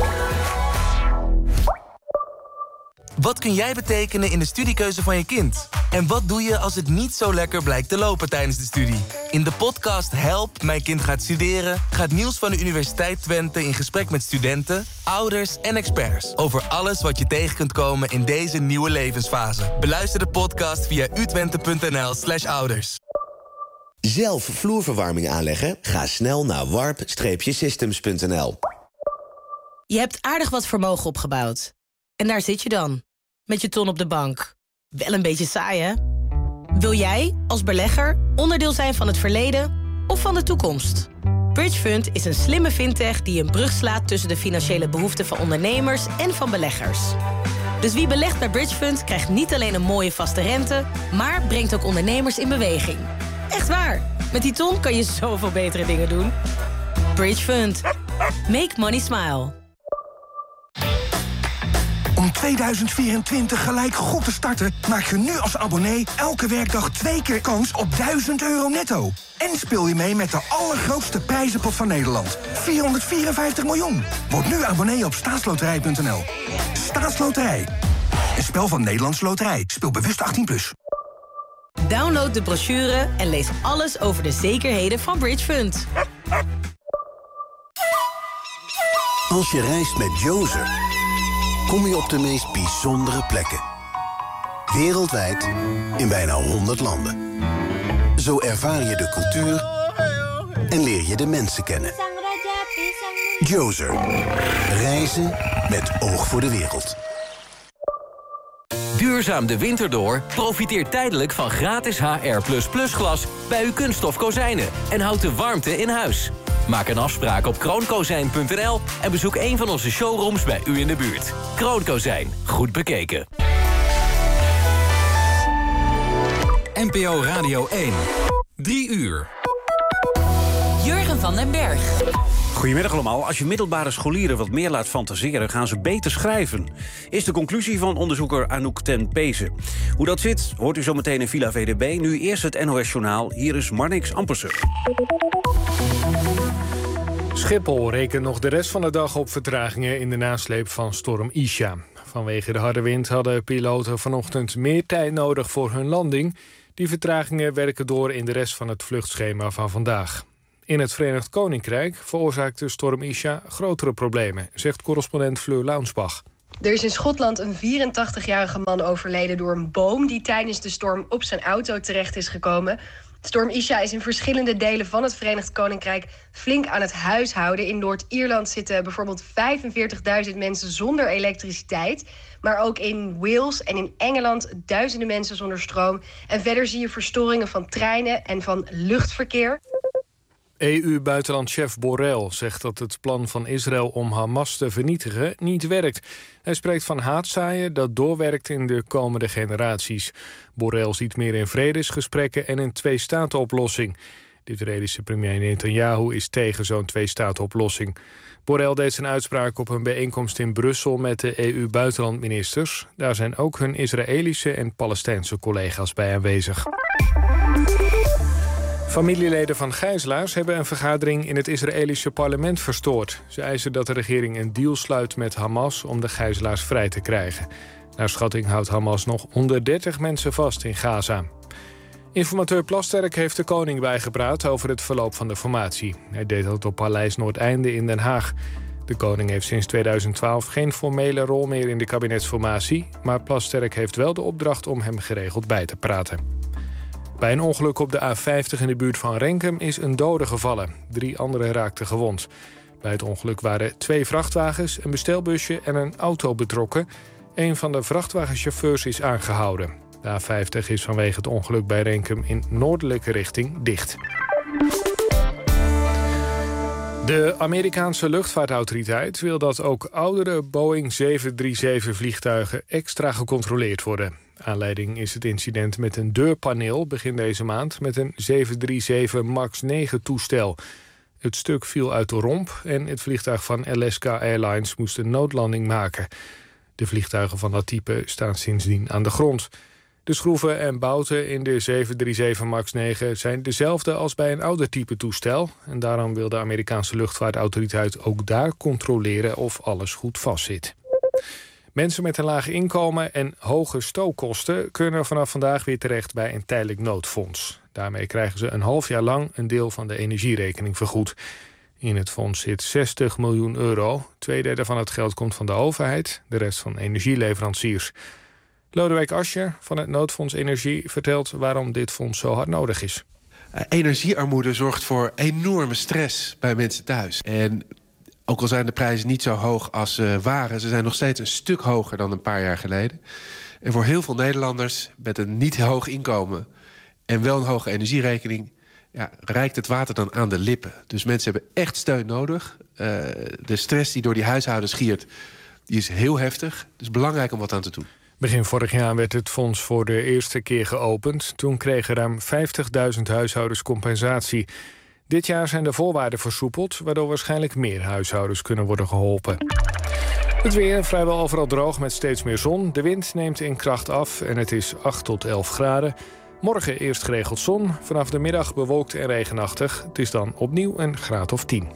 Wat kun jij betekenen in de studiekeuze van je kind? En wat doe je als het niet zo lekker blijkt te lopen tijdens de studie? In de podcast Help, mijn kind gaat studeren... gaat Niels van de Universiteit Twente in gesprek met studenten, ouders en experts... over alles wat je tegen kunt komen in deze nieuwe levensfase. Beluister de podcast via u twente punt n l slash ouders. Zelf vloerverwarming aanleggen? Ga snel naar warp systems punt n l. Je hebt aardig wat vermogen opgebouwd. En daar zit je dan, met je ton op de bank. Wel een beetje saai, hè? Wil jij, als belegger, onderdeel zijn van het verleden of van de toekomst? Bridgefund is een slimme fintech die een brug slaat... tussen de financiële behoeften van ondernemers en van beleggers. Dus wie belegt bij Bridgefund krijgt niet alleen een mooie vaste rente... maar brengt ook ondernemers in beweging. Echt waar, met die ton kan je zoveel betere dingen doen. Bridgefund. Make money smile. Om tweeduizend vierentwintig gelijk goed te starten... maak je nu als abonnee elke werkdag twee keer kans op duizend euro netto. En speel je mee met de allergrootste prijzenpot van Nederland. vierhonderdvierenvijftig miljoen. Word nu abonnee op staatsloterij punt n l. Staatsloterij. Een spel van Nederlandse Loterij. Speel bewust achttien plus. Download de brochure en lees alles over de zekerheden van Bridgefund. Als je reist met Jozer... kom je op de meest bijzondere plekken. Wereldwijd, in bijna honderd landen. Zo ervaar je de cultuur en leer je de mensen kennen. Jozer. Reizen met oog voor de wereld. Duurzaam de winter door? Profiteer tijdelijk van gratis H R plus plus glas bij uw kunststof kozijnen. En houd de warmte in huis. Maak een afspraak op kroonkozijn punt n l en bezoek een van onze showrooms bij u in de buurt. Kroonkozijn. Goed bekeken. N P O Radio één. Drie uur. Jurgen van den Berg. Goedemiddag allemaal. Als je middelbare scholieren wat meer laat fantaseren... gaan ze beter schrijven. Is de conclusie van onderzoeker Anouk ten Pezen. Hoe dat zit, hoort u zometeen in Villa V D B. Nu eerst het N O S-journaal. Hier is Marnix Ampersen. Schiphol rekent nog de rest van de dag op vertragingen in de nasleep van storm Isha. Vanwege de harde wind hadden piloten vanochtend meer tijd nodig voor hun landing. Die vertragingen werken door in de rest van het vluchtschema van vandaag. In het Verenigd Koninkrijk veroorzaakte storm Isha grotere problemen, zegt correspondent Fleur Launsbach. Er is in Schotland een vierentachtigjarige man overleden door een boom die tijdens de storm op zijn auto terecht is gekomen. Storm Isha is in verschillende delen van het Verenigd Koninkrijk flink aan het huishouden. In Noord-Ierland zitten bijvoorbeeld vijfenveertigduizend mensen zonder elektriciteit. Maar ook in Wales en in Engeland duizenden mensen zonder stroom. En verder zie je verstoringen van treinen en van luchtverkeer. E U-buitenlandchef Borrell zegt dat het plan van Israël om Hamas te vernietigen niet werkt. Hij spreekt van haatzaaien dat doorwerkt in de komende generaties. Borrell ziet meer in vredesgesprekken en een twee-staten-oplossing. De Israëlische premier Netanyahu is tegen zo'n twee-staten-oplossing. Borrell deed zijn uitspraak op een bijeenkomst in Brussel met de E U-buitenlandministers. Daar zijn ook hun Israëlische en Palestijnse collega's bij aanwezig. Familieleden van gijzelaars hebben een vergadering in het Israëlische parlement verstoord. Ze eisen dat de regering een deal sluit met Hamas om de gijzelaars vrij te krijgen. Naar schatting houdt Hamas nog honderddertig mensen vast in Gaza. Informateur Plasterk heeft de koning bijgepraat over het verloop van de formatie. Hij deed dat op Paleis Noordeinde in Den Haag. De koning heeft sinds tweeduizend twaalf geen formele rol meer in de kabinetsformatie, maar Plasterk heeft wel de opdracht om hem geregeld bij te praten. Bij een ongeluk op de A vijftig in de buurt van Renkum is een dode gevallen. Drie anderen raakten gewond. Bij het ongeluk waren twee vrachtwagens, een bestelbusje en een auto betrokken. Een van de vrachtwagenchauffeurs is aangehouden. De A vijftig is vanwege het ongeluk bij Renkum in noordelijke richting dicht. De Amerikaanse luchtvaartautoriteit wil dat ook oudere Boeing zeven drie zeven vliegtuigen extra gecontroleerd worden. Aanleiding is het incident met een deurpaneel begin deze maand met een zeven drie zeven max negen toestel. Het stuk viel uit de romp en het vliegtuig van Alaska Airlines moest een noodlanding maken. De vliegtuigen van dat type staan sindsdien aan de grond. De schroeven en bouten in de zeven drie zeven max negen zijn dezelfde als bij een ouder type toestel. En daarom wil de Amerikaanse luchtvaartautoriteit ook daar controleren of alles goed vastzit. Mensen met een laag inkomen en hoge stookkosten kunnen vanaf vandaag weer terecht bij een tijdelijk noodfonds. Daarmee krijgen ze een half jaar lang een deel van de energierekening vergoed. In het fonds zit zestig miljoen euro. Tweederde van het geld komt van de overheid, de rest van energieleveranciers. Lodewijk Asscher van het Noodfonds Energie vertelt waarom dit fonds zo hard nodig is. Uh, energiearmoede zorgt voor enorme stress bij mensen thuis. En ook al zijn de prijzen niet zo hoog als ze waren, ze zijn nog steeds een stuk hoger dan een paar jaar geleden. En voor heel veel Nederlanders met een niet hoog inkomen en wel een hoge energierekening, ja, reikt het water dan aan de lippen. Dus mensen hebben echt steun nodig. Uh, de stress die door die huishoudens giert, die is heel heftig. Dus belangrijk om wat aan te doen. Begin vorig jaar werd het fonds voor de eerste keer geopend. Toen kregen ruim vijftigduizend huishoudens compensatie. Dit jaar zijn de voorwaarden versoepeld, waardoor waarschijnlijk meer huishoudens kunnen worden geholpen. Het weer vrijwel overal droog met steeds meer zon. De wind neemt in kracht af en het is acht tot elf graden. Morgen eerst geregeld zon, vanaf de middag bewolkt en regenachtig. Het is dan opnieuw een graad of tien.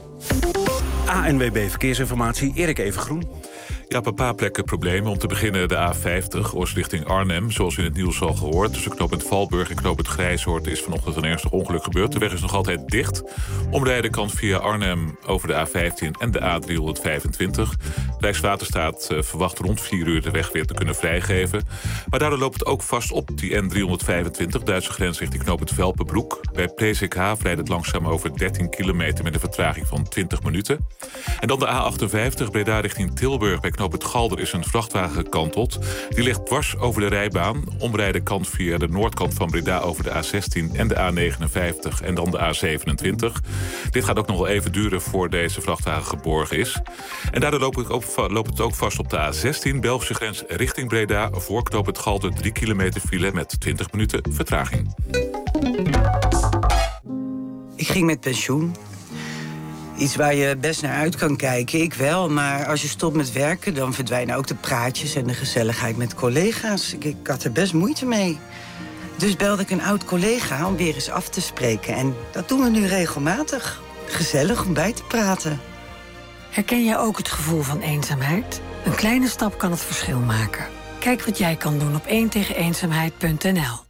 A N W B Verkeersinformatie, Erik Evengroen. Ja, op een paar plekken problemen. Om te beginnen de A vijftig, Oost richting Arnhem. Zoals in het nieuws al gehoord. Tussen knooppunt Valburg en knooppunt Grijshoort is vanochtend een ernstig ongeluk gebeurd. De weg is nog altijd dicht. Omrijden kan via Arnhem over de A vijftien en de A driehonderdvijfentwintig. Rijkswaterstaat uh, verwacht rond vier uur de weg weer te kunnen vrijgeven. Maar daardoor loopt het ook vast op die N driehonderdvijfentwintig... Duitse grens richting knooppunt Velpenbroek. Bij Presikhaaf rijdt het langzaam over dertien kilometer... met een vertraging van twintig minuten. En dan de A achtenvijftig, Breda richting Tilburg. Bij knooppunt Galder is een vrachtwagen gekanteld. Die ligt dwars over de rijbaan. Omrijden kan via de noordkant van Breda over de A zestien en de A negenenvijftig... en dan de A zevenentwintig. Dit gaat ook nog wel even duren voor deze vrachtwagen geborgen is. En daardoor loopt het ook, loopt het ook vast op de A zestien, Belgische grens richting Breda. Voor knooppunt Galder drie kilometer file met twintig minuten vertraging. Ik ging met pensioen. Iets waar je best naar uit kan kijken, ik wel. Maar als je stopt met werken, dan verdwijnen ook de praatjes... en de gezelligheid met collega's. Ik, ik had er best moeite mee. Dus belde ik een oud collega om weer eens af te spreken. En dat doen we nu regelmatig. Gezellig om bij te praten. Herken jij ook het gevoel van eenzaamheid? Een kleine stap kan het verschil maken. Kijk wat jij kan doen op één tegen eenzaamheid punt n l.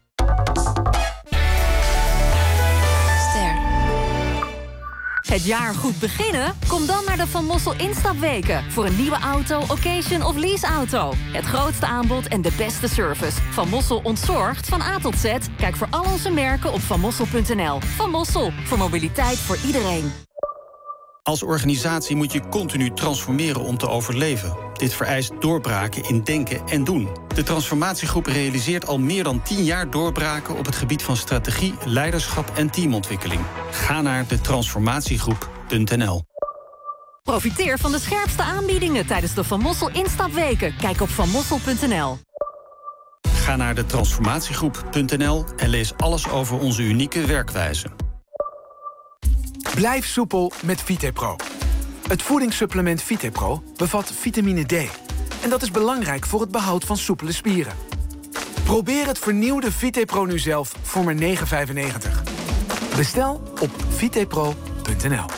Het jaar goed beginnen? Kom dan naar de Van Mossel instapweken. Voor een nieuwe auto, occasion of leaseauto. Het grootste aanbod en de beste service. Van Mossel ontzorgt van A tot Z. Kijk voor al onze merken op van mossel punt n l. Van Mossel, voor mobiliteit voor iedereen. Als organisatie moet je continu transformeren om te overleven. Dit vereist doorbraken in denken en doen. De transformatiegroep realiseert al meer dan tien jaar doorbraken op het gebied van strategie, leiderschap en teamontwikkeling. Ga naar de transformatiegroep punt n l. Profiteer van de scherpste aanbiedingen tijdens de Van Mossel instapweken. Kijk op van mossel punt n l. Ga naar de transformatiegroep punt n l en lees alles over onze unieke werkwijze. Blijf soepel met VitePro. Het voedingssupplement VitePro bevat vitamine D. En dat is belangrijk voor het behoud van soepele spieren. Probeer het vernieuwde VitePro nu zelf voor maar negen vijfennegentig. Bestel op vitepro punt n l.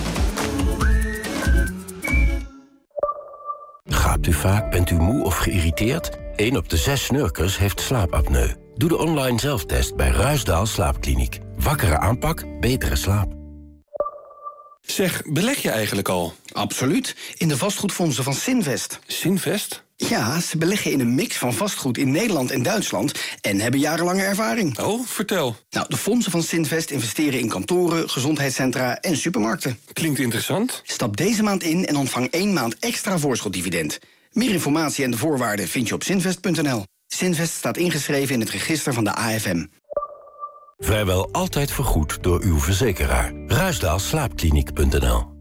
Gaapt u vaak, bent u moe of geïrriteerd? één op de zes snurkers heeft slaapapneu. Doe de online zelftest bij Ruisdaal Slaapkliniek. Wakkere aanpak, betere slaap. Zeg, beleg je eigenlijk al? Absoluut, in de vastgoedfondsen van Sinvest. Sinvest? Ja, ze beleggen in een mix van vastgoed in Nederland en Duitsland en hebben jarenlange ervaring. Oh, vertel. Nou, de fondsen van Sinvest investeren in kantoren, gezondheidscentra en supermarkten. Klinkt interessant. Stap deze maand in en ontvang één maand extra voorschotdividend. Meer informatie en de voorwaarden vind je op sinvest punt n l. Sinvest staat ingeschreven in het register van de A F M. Vrijwel altijd vergoed door uw verzekeraar. Ruisdaal Slaapkliniek punt n l.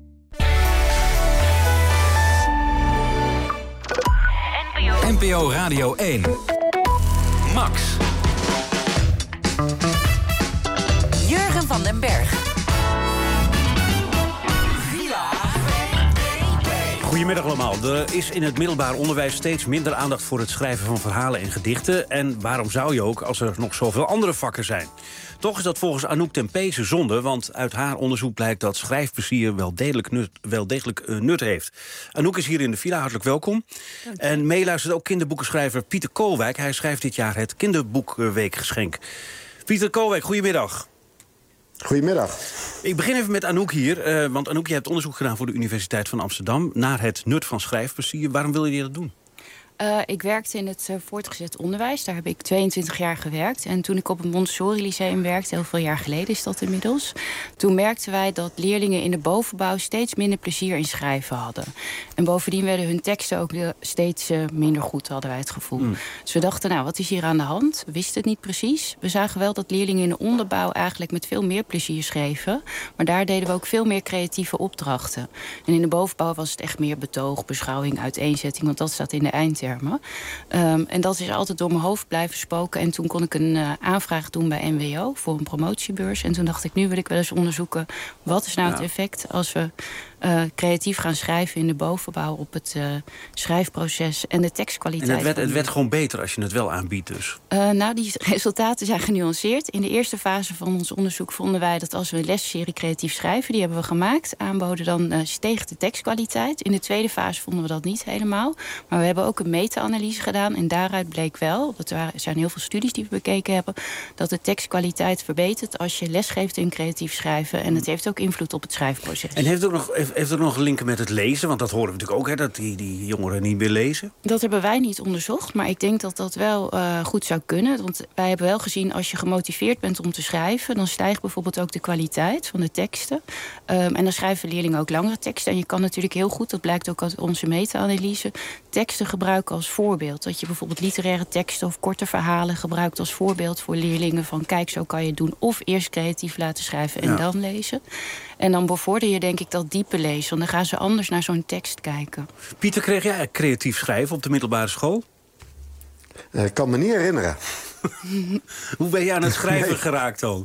N P O Radio één. Max. Jurgen van den Berg. Goedemiddag allemaal. Er is in het middelbaar onderwijs steeds minder aandacht voor het schrijven van verhalen en gedichten. En waarom zou je ook als er nog zoveel andere vakken zijn? Toch is dat volgens Anouk ten Peese zonde, want uit haar onderzoek blijkt dat schrijfplezier wel degelijk nut, wel degelijk uh, nut heeft. Anouk is hier in de villa, hartelijk welkom. En meeluistert ook kinderboekenschrijver Pieter Koolwijk. Hij schrijft dit jaar het Kinderboekweekgeschenk. Pieter Koolwijk, goedemiddag. Goedemiddag. Ik begin even met Anouk hier, uh, want Anouk, je hebt onderzoek gedaan voor de Universiteit van Amsterdam naar het nut van schrijfplezier. Waarom wil je dat doen? Uh, ik werkte in het uh, voortgezet onderwijs. Daar heb ik tweeëntwintig jaar gewerkt. En toen ik op een Montessori Lyceum werkte, heel veel jaar geleden is dat inmiddels, toen merkten wij dat leerlingen in de bovenbouw steeds minder plezier in schrijven hadden. En bovendien werden hun teksten ook steeds uh, minder goed, hadden wij het gevoel. Mm. Dus we dachten, nou, wat is hier aan de hand? We wisten het niet precies. We zagen wel dat leerlingen in de onderbouw eigenlijk met veel meer plezier schreven. Maar daar deden we ook veel meer creatieve opdrachten. En in de bovenbouw was het echt meer betoog, beschouwing, uiteenzetting, want dat staat in de eindtermen. Um, en dat is altijd door mijn hoofd blijven spoken. En toen kon ik een uh, aanvraag doen bij N W O voor een promotiebeurs. En toen dacht ik, nu wil ik wel eens onderzoeken, wat is nou ja. het effect als we uh, creatief gaan schrijven in de bovenbouw op het uh, schrijfproces en de tekstkwaliteit. En het werd, het werd gewoon beter als je het wel aanbiedt dus? Uh, nou, die resultaten zijn genuanceerd. In de eerste fase van ons onderzoek vonden wij dat als we een lesserie creatief schrijven, die hebben we gemaakt, aanboden, dan uh, steeg de tekstkwaliteit. In de tweede fase vonden we dat niet helemaal. Maar we hebben ook een meta-analyse gedaan en daaruit bleek wel, dat er zijn heel veel studies die we bekeken hebben, dat de tekstkwaliteit verbetert als je lesgeeft in creatief schrijven. En het heeft ook invloed op het schrijfproces. En heeft het ook nog, heeft het ook nog linken met het lezen? Want dat horen we natuurlijk ook, hè, dat die, die jongeren niet meer lezen. Dat hebben wij niet onderzocht, maar ik denk dat dat wel uh, goed zou kunnen. Want wij hebben wel gezien, als je gemotiveerd bent om te schrijven, dan stijgt bijvoorbeeld ook de kwaliteit van de teksten. Um, en dan schrijven leerlingen ook langere teksten. En je kan natuurlijk heel goed, dat blijkt ook uit onze meta-analyse, teksten gebruiken als voorbeeld. Dat je bijvoorbeeld literaire teksten of korte verhalen gebruikt als voorbeeld voor leerlingen van kijk, zo kan je het doen. Of eerst creatief laten schrijven en ja. dan lezen. En dan bevorder je denk ik dat diepe lezen. Want dan gaan ze anders naar zo'n tekst kijken. Pieter, kreeg jij creatief schrijven op de middelbare school? Ik uh, kan me niet herinneren. Hoe ben je aan het schrijven nee. geraakt dan?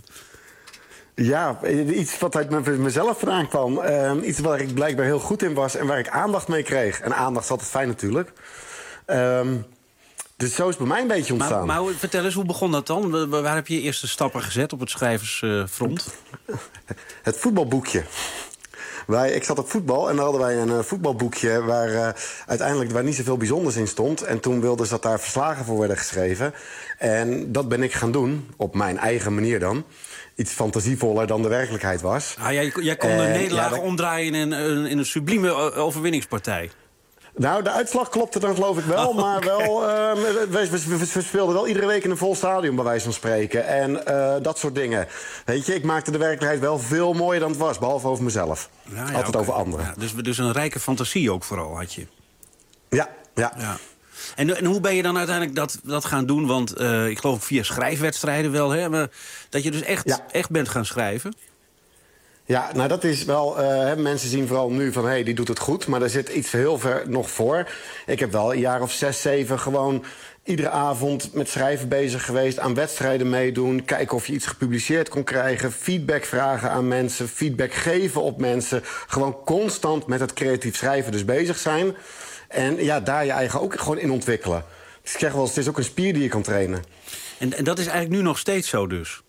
Ja, iets wat uit mezelf vandaan kwam. Uh, iets waar ik blijkbaar heel goed in was en waar ik aandacht mee kreeg. En aandacht is altijd fijn natuurlijk. Um, dus zo is het bij mij een beetje ontstaan. Maar, maar vertel eens, hoe begon dat dan? Waar heb je je eerste stappen gezet op het schrijversfront? Uh, het voetbalboekje. Wij, ik zat op voetbal en dan hadden wij een uh, voetbalboekje... waar uh, uiteindelijk waar niet zoveel bijzonders in stond. En toen wilden ze dat daar verslagen voor werden geschreven. En dat ben ik gaan doen, op mijn eigen manier dan. Iets fantasievoller dan de werkelijkheid was. Ah, jij, jij kon de nederlaag ja, dat... omdraaien in een, in een sublieme overwinningspartij. Nou, de uitslag klopte dan geloof ik wel. Oh, maar okay. wel, uh, we, we, we speelden wel iedere week in een vol stadion, bij wijze van spreken. En uh, dat soort dingen. Weet je, ik maakte de werkelijkheid wel veel mooier dan het was. Behalve over mezelf. Ja, ja, Altijd okay. over anderen. Ja, dus, dus een rijke fantasie ook vooral had je. Ja, ja. ja. En, en hoe ben je dan uiteindelijk dat, dat gaan doen? Want uh, ik geloof via schrijfwedstrijden wel, hè? Maar dat je dus echt, ja. echt bent gaan schrijven. Ja, nou dat is wel... Uh, mensen zien vooral nu van, hé, hey, die doet het goed. Maar er zit iets heel ver nog voor. Ik heb wel een jaar of zes, zeven gewoon... iedere avond met schrijven bezig geweest, aan wedstrijden meedoen... kijken of je iets gepubliceerd kon krijgen... feedback vragen aan mensen, feedback geven op mensen... gewoon constant met het creatief schrijven dus bezig zijn... En ja, daar je eigen ook gewoon in ontwikkelen. Dus ik zeg wel eens, het is ook een spier die je kan trainen. En, en dat is eigenlijk nu nog steeds zo dus?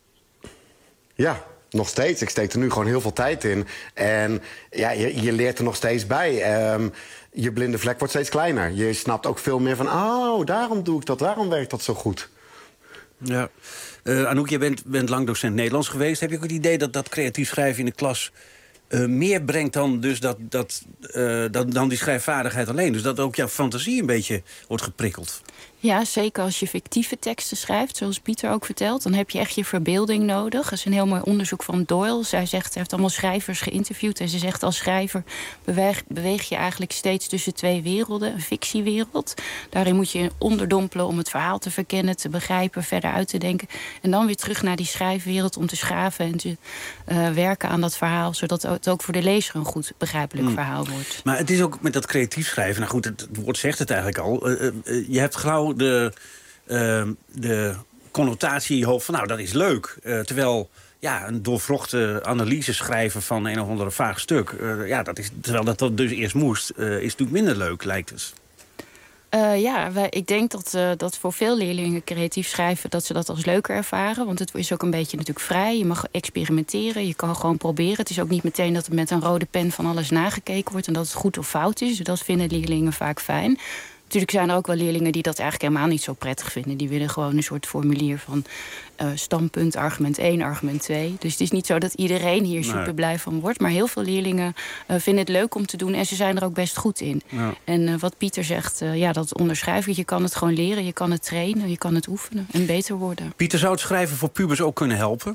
Ja, nog steeds. Ik steek er nu gewoon heel veel tijd in. En ja, je, je leert er nog steeds bij. Um, je blinde vlek wordt steeds kleiner. Je snapt ook veel meer van, oh, daarom doe ik dat, daarom werkt dat zo goed. Ja. Uh, Anouk, je bent, bent lang docent Nederlands geweest. Heb je ook het idee dat dat creatief schrijven in de klas... Uh, meer brengt dan, dus dat, dat, uh, dan, dan die schrijfvaardigheid alleen? Dus dat ook jouw fantasie een beetje wordt geprikkeld? Ja, zeker als je fictieve teksten schrijft, zoals Pieter ook vertelt... dan heb je echt je verbeelding nodig. Dat is een heel mooi onderzoek van Doyle. Zij zegt, hij heeft allemaal schrijvers geïnterviewd... en ze zegt, als schrijver beweeg, beweeg je eigenlijk steeds tussen twee werelden. Een fictiewereld. Daarin moet je onderdompelen om het verhaal te verkennen... te begrijpen, verder uit te denken. En dan weer terug naar die schrijfwereld om te schraven... en te uh, werken aan dat verhaal... zodat het ook voor de lezer een goed begrijpelijk mm. verhaal wordt. Maar het is ook met dat creatief schrijven... nou goed, het woord zegt het eigenlijk al... Uh, uh, je hebt gauw de, uh, de connotatie in je hoofd van, nou, dat is leuk. Uh, terwijl, ja, een doorvrochte analyse schrijven van een of andere vaag stuk... Uh, ja, dat is, terwijl dat, dat dus eerst moest, uh, is natuurlijk minder leuk, lijkt het. Uh, ja, wij, ik denk dat, uh, dat voor veel leerlingen creatief schrijven... dat ze dat als leuker ervaren. Want het is ook een beetje natuurlijk vrij. Je mag experimenteren, je kan gewoon proberen. Het is ook niet meteen dat er met een rode pen van alles nagekeken wordt... en dat het goed of fout is. Dus dat vinden leerlingen vaak fijn. Natuurlijk zijn er ook wel leerlingen die dat eigenlijk helemaal niet zo prettig vinden. Die willen gewoon een soort formulier van uh, standpunt, argument één, argument twee. Dus het is niet zo dat iedereen hier super nee. blij van wordt. Maar heel veel leerlingen uh, vinden het leuk om te doen en ze zijn er ook best goed in. Ja. En uh, wat Pieter zegt, uh, ja, dat onderschrijven. Je kan het gewoon leren, je kan het trainen, je kan het oefenen en beter worden. Pieter, zou het schrijven voor pubers ook kunnen helpen?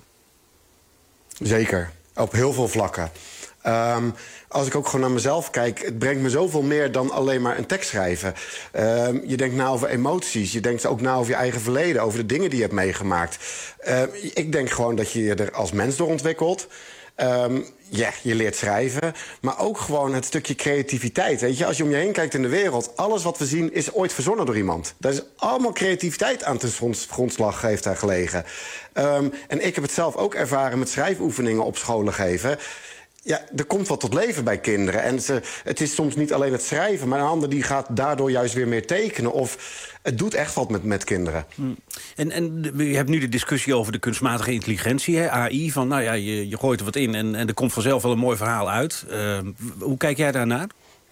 Zeker, op heel veel vlakken. Um, als ik ook gewoon naar mezelf kijk... het brengt me zoveel meer dan alleen maar een tekst schrijven. Um, je denkt na over emoties. Je denkt ook na over je eigen verleden. Over de dingen die je hebt meegemaakt. Uh, ik denk gewoon dat je je er als mens door ontwikkelt. Um, ja, je leert schrijven. Maar ook gewoon het stukje creativiteit. Weet je, als je om je heen kijkt in de wereld... alles wat we zien is ooit verzonnen door iemand. Daar is allemaal creativiteit aan ten grondslag heeft daar gelegen. Um, en ik heb het zelf ook ervaren met schrijfoefeningen op scholen geven... Ja, er komt wat tot leven bij kinderen. En ze, het is soms niet alleen het schrijven... maar een ander die gaat daardoor juist weer meer tekenen. Of het doet echt wat met, met kinderen. Hmm. En, en je hebt nu de discussie over de kunstmatige intelligentie, hè, A I. Van, nou ja, je, je gooit er wat in en, en er komt vanzelf wel een mooi verhaal uit. Uh, hoe kijk jij daarnaar?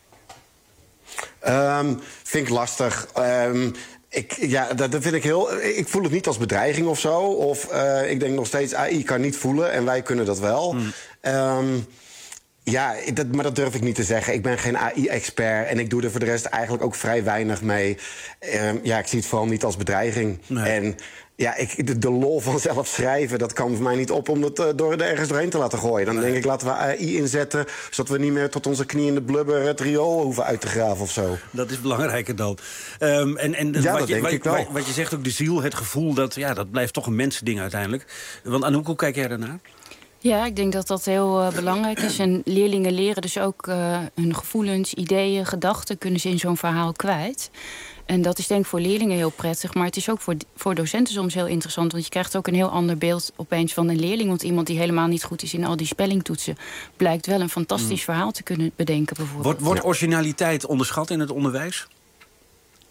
Um, vind ik lastig. Um, Ik, ja, dat, dat vind ik heel... Ik voel het niet als bedreiging of zo. Of uh, ik denk nog steeds, A I kan niet voelen en wij kunnen dat wel. Mm. Um, ja, dat, maar dat durf ik niet te zeggen. Ik ben geen A I-expert en ik doe er voor de rest eigenlijk ook vrij weinig mee. Um, ja, ik zie het vooral niet als bedreiging. Nee. En ja, ik, de, de lol van zelf schrijven, dat kan voor mij niet op om dat uh, door, er ergens doorheen te laten gooien. Dan nee. denk ik, laten we A I inzetten, zodat we niet meer tot onze knie in de blubber het riool hoeven uit te graven of zo. Dat is belangrijker dan. Um, en en ja, wat, dat je, denk wat, ik wel. Wat, wat je zegt ook, de ziel, het gevoel, dat, ja, dat blijft toch een mensending uiteindelijk. Want Anouk, hoe kijk jij daarnaar? Ja, ik denk dat dat heel uh, belangrijk is. En leerlingen leren dus ook uh, hun gevoelens, ideeën, gedachten... kunnen ze in zo'n verhaal kwijt. En dat is denk ik voor leerlingen heel prettig. Maar het is ook voor, voor docenten soms heel interessant. Want je krijgt ook een heel ander beeld opeens van een leerling. Want iemand die helemaal niet goed is in al die spellingtoetsen... blijkt wel een fantastisch mm. verhaal te kunnen bedenken bijvoorbeeld. Wordt, wordt originaliteit onderschat in het onderwijs?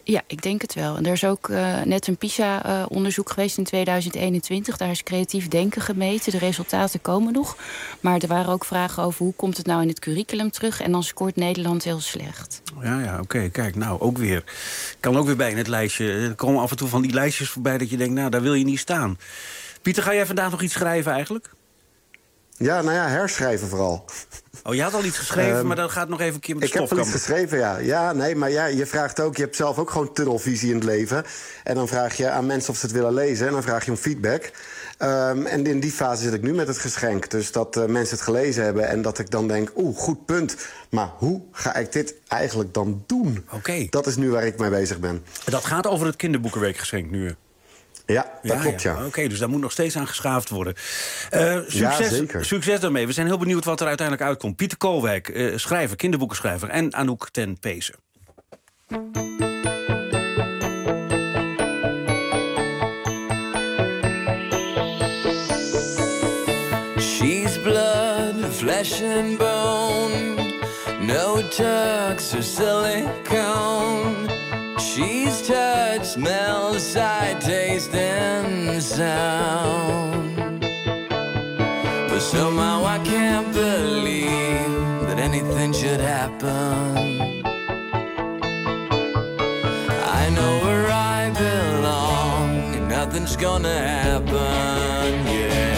Ja, ik denk het wel. En er is ook uh, net een PISA-onderzoek uh, geweest in tweeduizend eenentwintig. Daar is creatief denken gemeten. De resultaten komen nog. Maar er waren ook vragen over hoe komt het nou in het curriculum terug. En dan scoort Nederland heel slecht. Ja, ja, oké. Okay. Kijk, nou, ook weer. Kan ook weer bij in het lijstje. Er komen af en toe van die lijstjes voorbij dat je denkt, nou, daar wil je niet staan. Pieter, ga jij vandaag nog iets schrijven eigenlijk? Ja, nou ja, herschrijven vooral. Oh, je had al iets geschreven, um, maar dat gaat nog even een keer met de stofkam. Ik heb al iets geschreven, ja. Ja, nee, maar ja, je vraagt ook, je hebt zelf ook gewoon tunnelvisie in het leven. En dan vraag je aan mensen of ze het willen lezen. En dan vraag je om feedback. Um, en in die fase zit ik nu met het geschenk. Dus dat uh, mensen het gelezen hebben en dat ik dan denk, oeh, goed punt. Maar hoe ga ik dit eigenlijk dan doen? Oké. Okay. Dat is nu waar ik mee bezig ben. Dat gaat over het kinderboekenweekgeschenk nu. Ja, dat ja, klopt, ja. ja. Oké, okay, dus daar moet nog steeds aan geschaafd worden. Uh, succes, ja, zeker. Succes daarmee. We zijn heel benieuwd wat er uiteindelijk uitkomt. Pieter Koolwijk, uh, schrijver, kinderboekenschrijver. En Anouk ten Peese. She's blood, flesh and bone. No tucks or silicone. She's touch, smell, sight, taste, and sound. But somehow I can't believe that anything should happen. I know where I belong, and nothing's gonna happen, yeah.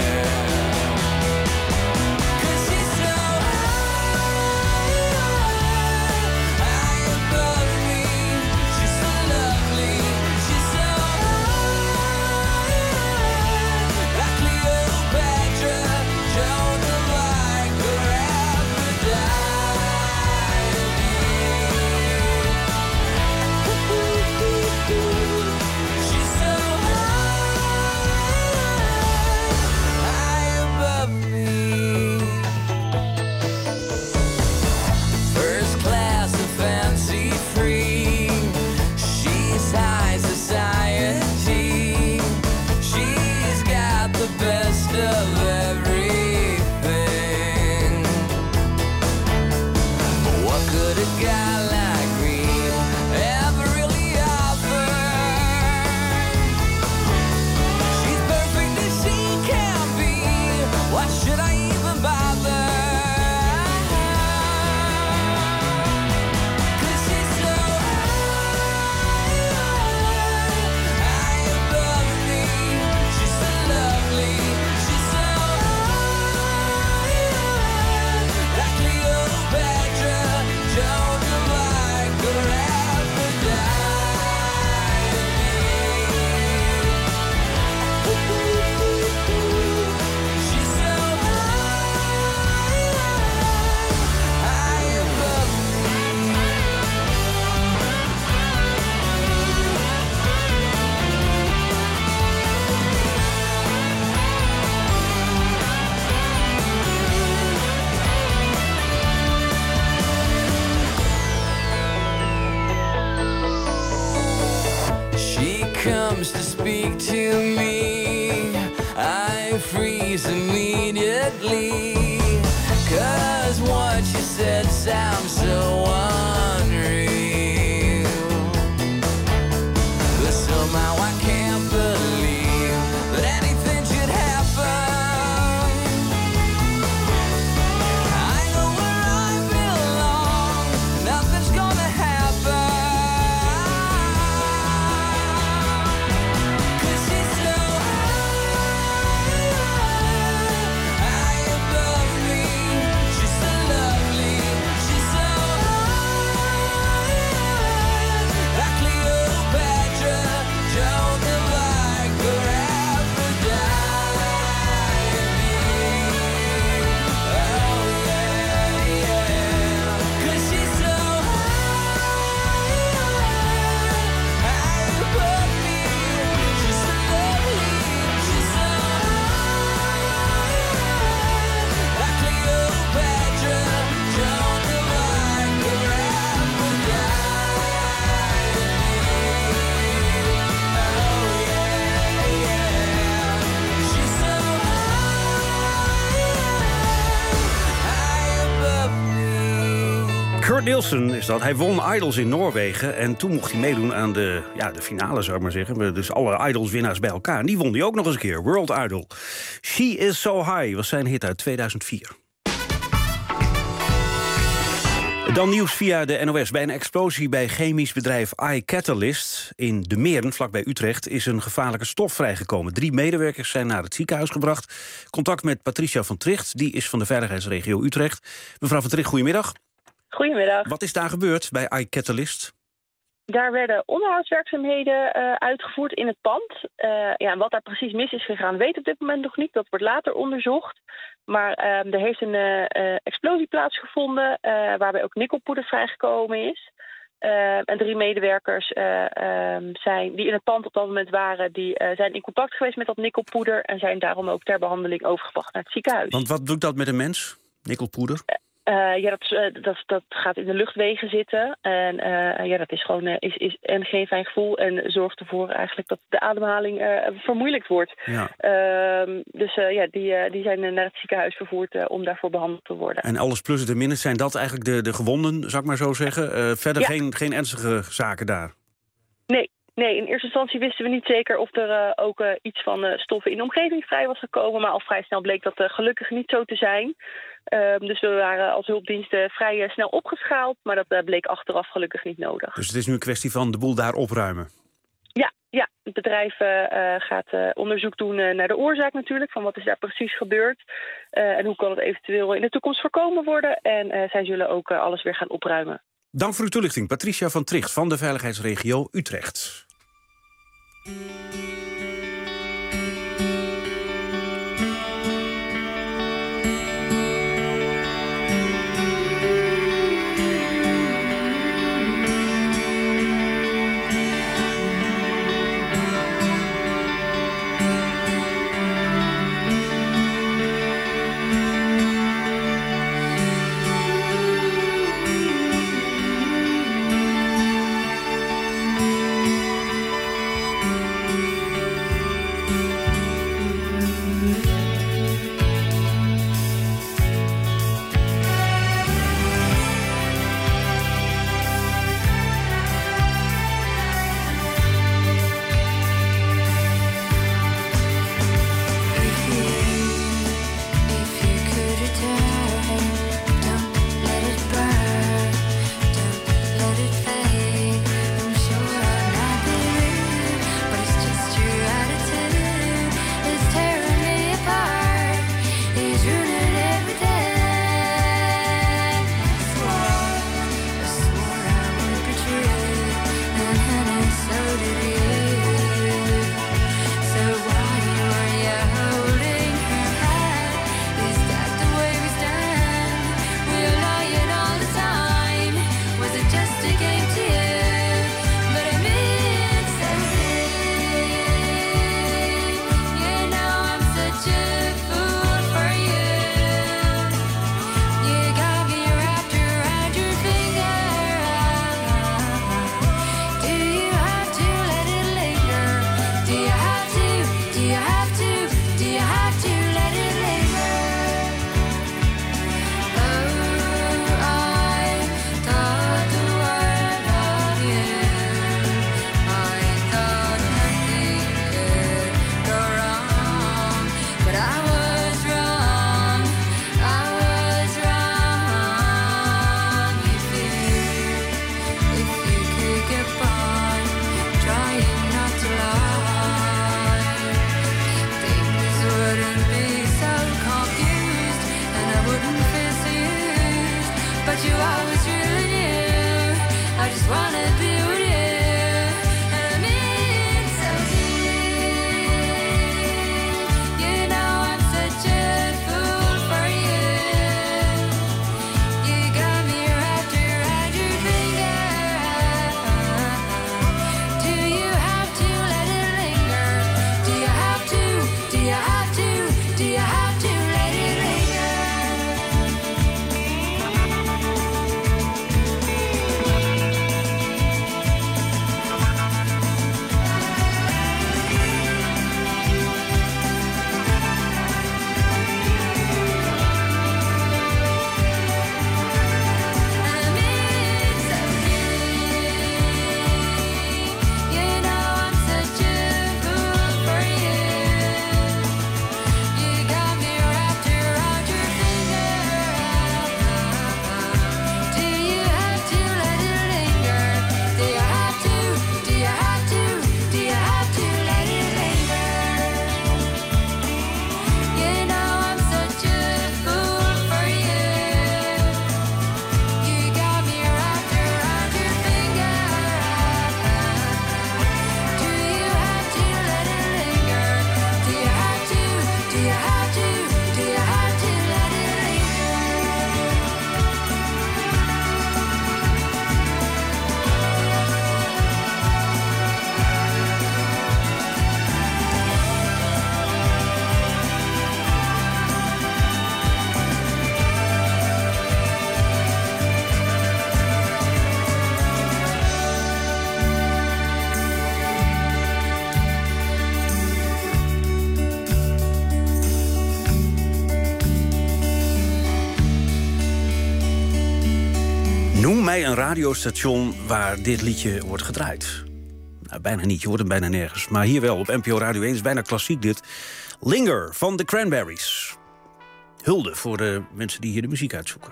Comes to speak to me, I freeze immediately, 'cause what you said sounds so unreal. But somehow I can't believe that anything should happen. I know where I belong, nothing's gonna happen. She's so Kurt Nielsen is dat. Hij won Idols in Noorwegen. En toen mocht hij meedoen aan de, ja, de finale, zou ik maar zeggen. Dus alle Idols-winnaars bij elkaar. En die won hij ook nog eens een keer. World Idol. She Is So High was zijn hit uit tweeduizend vier. Dan nieuws via de N O S. Bij een explosie bij chemisch bedrijf iCatalyst in De Meren, vlakbij Utrecht, is een gevaarlijke stof vrijgekomen. Drie medewerkers zijn naar het ziekenhuis gebracht. Contact met Patricia van Tricht, die is van de veiligheidsregio Utrecht. Mevrouw van Tricht, goedemiddag. Goedemiddag. Wat is daar gebeurd bij iCatalyst? Daar werden onderhoudswerkzaamheden uh, uitgevoerd in het pand. Uh, ja, en wat daar precies mis is gegaan, weet op dit moment nog niet. Dat wordt later onderzocht. Maar uh, er heeft een uh, uh, explosie plaatsgevonden, uh, waarbij ook nikkelpoeder vrijgekomen is. Uh, en drie medewerkers uh, uh, zijn, die in het pand op dat moment waren, die uh, zijn in contact geweest met dat nikkelpoeder en zijn daarom ook ter behandeling overgebracht naar het ziekenhuis. Want wat doet dat met een mens, nikkelpoeder? Uh, Uh, ja, dat, uh, dat, dat gaat in de luchtwegen zitten. En uh, ja, dat is gewoon uh, is, is, en geen fijn gevoel. En zorgt ervoor eigenlijk dat de ademhaling uh, vermoeilijkt wordt. Ja. Uh, dus uh, ja, die, uh, die zijn naar het ziekenhuis vervoerd uh, om daarvoor behandeld te worden. En alles plus de minus, zijn dat eigenlijk de, de gewonden, zou ik maar zo zeggen? Uh, verder ja. geen, geen ernstige zaken daar? Nee. Nee, in eerste instantie wisten we niet zeker of er uh, ook uh, iets van uh, stoffen in de omgeving vrij was gekomen. Maar al vrij snel bleek dat uh, gelukkig niet zo te zijn. Uh, dus we waren als hulpdiensten vrij uh, snel opgeschaald. Maar dat uh, bleek achteraf gelukkig niet nodig. Dus het is nu een kwestie van de boel daar opruimen? Ja, ja. Het bedrijf uh, gaat uh, onderzoek doen uh, naar de oorzaak natuurlijk. Van wat is daar precies gebeurd. Uh, en hoe kan het eventueel in de toekomst voorkomen worden. En uh, zij zullen ook uh, alles weer gaan opruimen. Dank voor uw toelichting. Patricia van Tricht van de veiligheidsregio Utrecht. Noem mij een radiostation waar dit liedje wordt gedraaid. Nou, bijna niet, je hoort hem bijna nergens. Maar hier wel, op N P O Radio één is bijna klassiek dit. Linger van de Cranberries. Hulde voor de mensen die hier de muziek uitzoeken.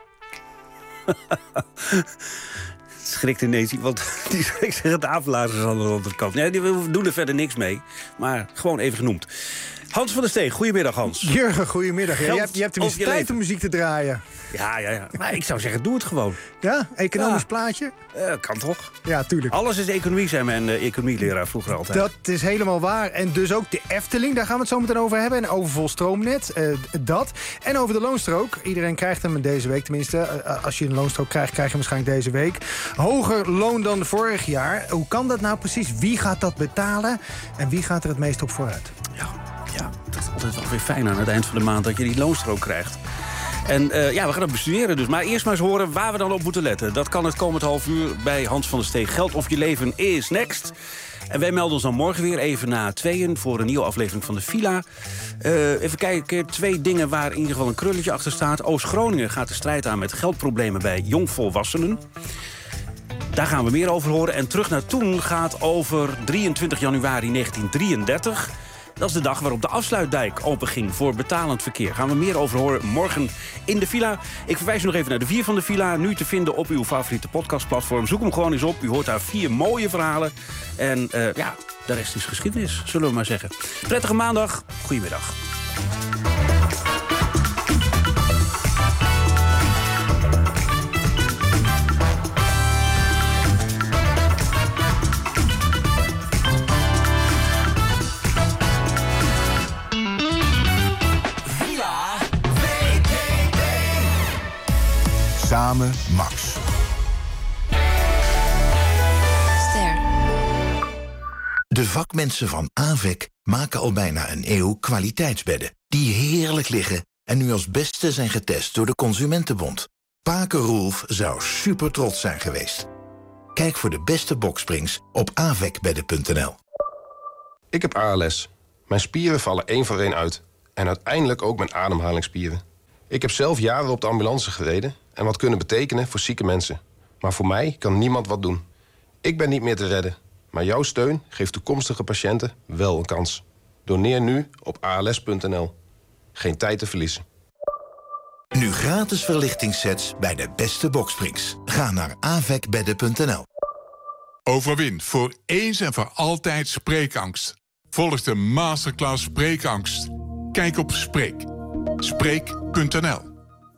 Schrikt ineens iemand die schrikt zich het apenlazers aan de andere kant. Nee, die doen er verder niks mee, maar gewoon even genoemd. Hans van der Steeg, goedemiddag Hans. Jurgen, goedemiddag. Ja, je hebt, je hebt tenminste tijd om muziek te draaien. Ja, ja, ja. Maar ik zou zeggen, doe het gewoon. Ja, economisch ja. plaatje? Uh, kan toch? Ja, tuurlijk. Alles is economie, zei mijn uh, economieleraar vroeger altijd. Dat is helemaal waar. En dus ook de Efteling, daar gaan we het zo meteen over hebben. En over Volstroomnet, uh, dat. En over de loonstrook. Iedereen krijgt hem deze week, tenminste. Uh, als je een loonstrook krijgt, krijg je hem waarschijnlijk deze week. Hoger loon dan vorig jaar. Hoe kan dat nou precies? Wie gaat dat betalen? En wie gaat er het meest op vooruit? Ja, ja, dat is altijd wel weer fijn aan het eind van de maand dat je die loonstrook krijgt. En uh, ja, we gaan het bestuderen dus. Maar eerst maar eens horen waar we dan op moeten letten. Dat kan het komend half uur bij Hans van der Steeg. Geld of je leven is next. En wij melden ons dan morgen weer even na tweeën voor een nieuwe aflevering van de Villa. Uh, even kijken, twee dingen waar in ieder geval een krulletje achter staat. Oost-Groningen gaat de strijd aan met geldproblemen bij jongvolwassenen. Daar gaan we meer over horen. En Terug naar Toen gaat over drieëntwintig januari negentien drieëndertig... Dat is de dag waarop de afsluitdijk openging voor betalend verkeer. Gaan we meer over horen morgen in de Villa. Ik verwijs u nog even naar de vier van de Villa. Nu te vinden op uw favoriete podcastplatform. Zoek hem gewoon eens op. U hoort daar vier mooie verhalen. En uh, ja, de rest is geschiedenis, zullen we maar zeggen. Prettige maandag. Goedemiddag. Samen Max. Ster. De vakmensen van A V E C maken al bijna een eeuw kwaliteitsbedden die heerlijk liggen en nu als beste zijn getest door de Consumentenbond. Pake Roelf zou super trots zijn geweest. Kijk voor de beste boksprings op avecbedden punt n l. Ik heb A L S. Mijn spieren vallen één voor één uit. En uiteindelijk ook mijn ademhalingsspieren. Ik heb zelf jaren op de ambulance gereden en wat kunnen betekenen voor zieke mensen. Maar voor mij kan niemand wat doen. Ik ben niet meer te redden, maar jouw steun geeft toekomstige patiënten wel een kans. Doneer nu op A L S punt n l. Geen tijd te verliezen. Nu gratis verlichtingssets bij de beste boksprings. Ga naar avecbedden punt n l. Overwin voor eens en voor altijd spreekangst. Volg de masterclass Spreekangst. Kijk op Spreek. Spreek punt n l.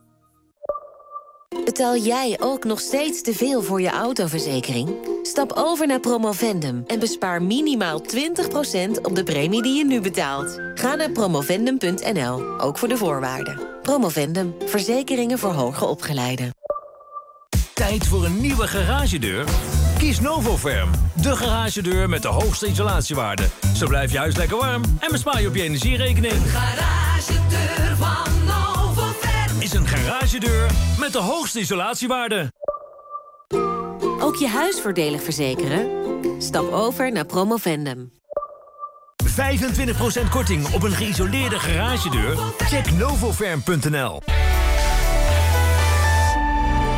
Betaal jij ook nog steeds te veel voor je autoverzekering? Stap over naar Promovendum en bespaar minimaal twintig procent op de premie die je nu betaalt. Ga naar promovendum punt n l, ook voor de voorwaarden. Promovendum, verzekeringen voor hoger opgeleiden. Tijd voor een nieuwe garagedeur? Kies Novoferm, de garagedeur met de hoogste isolatiewaarde. Zo blijft je huis lekker warm en bespaar je op je energierekening. Een garagedeur van Novoferm is een garagedeur met de hoogste isolatiewaarde. Ook je huis voordelig verzekeren? Stap over naar Promovendum. vijfentwintig procent korting op een geïsoleerde garagedeur? Check novoferm punt n l.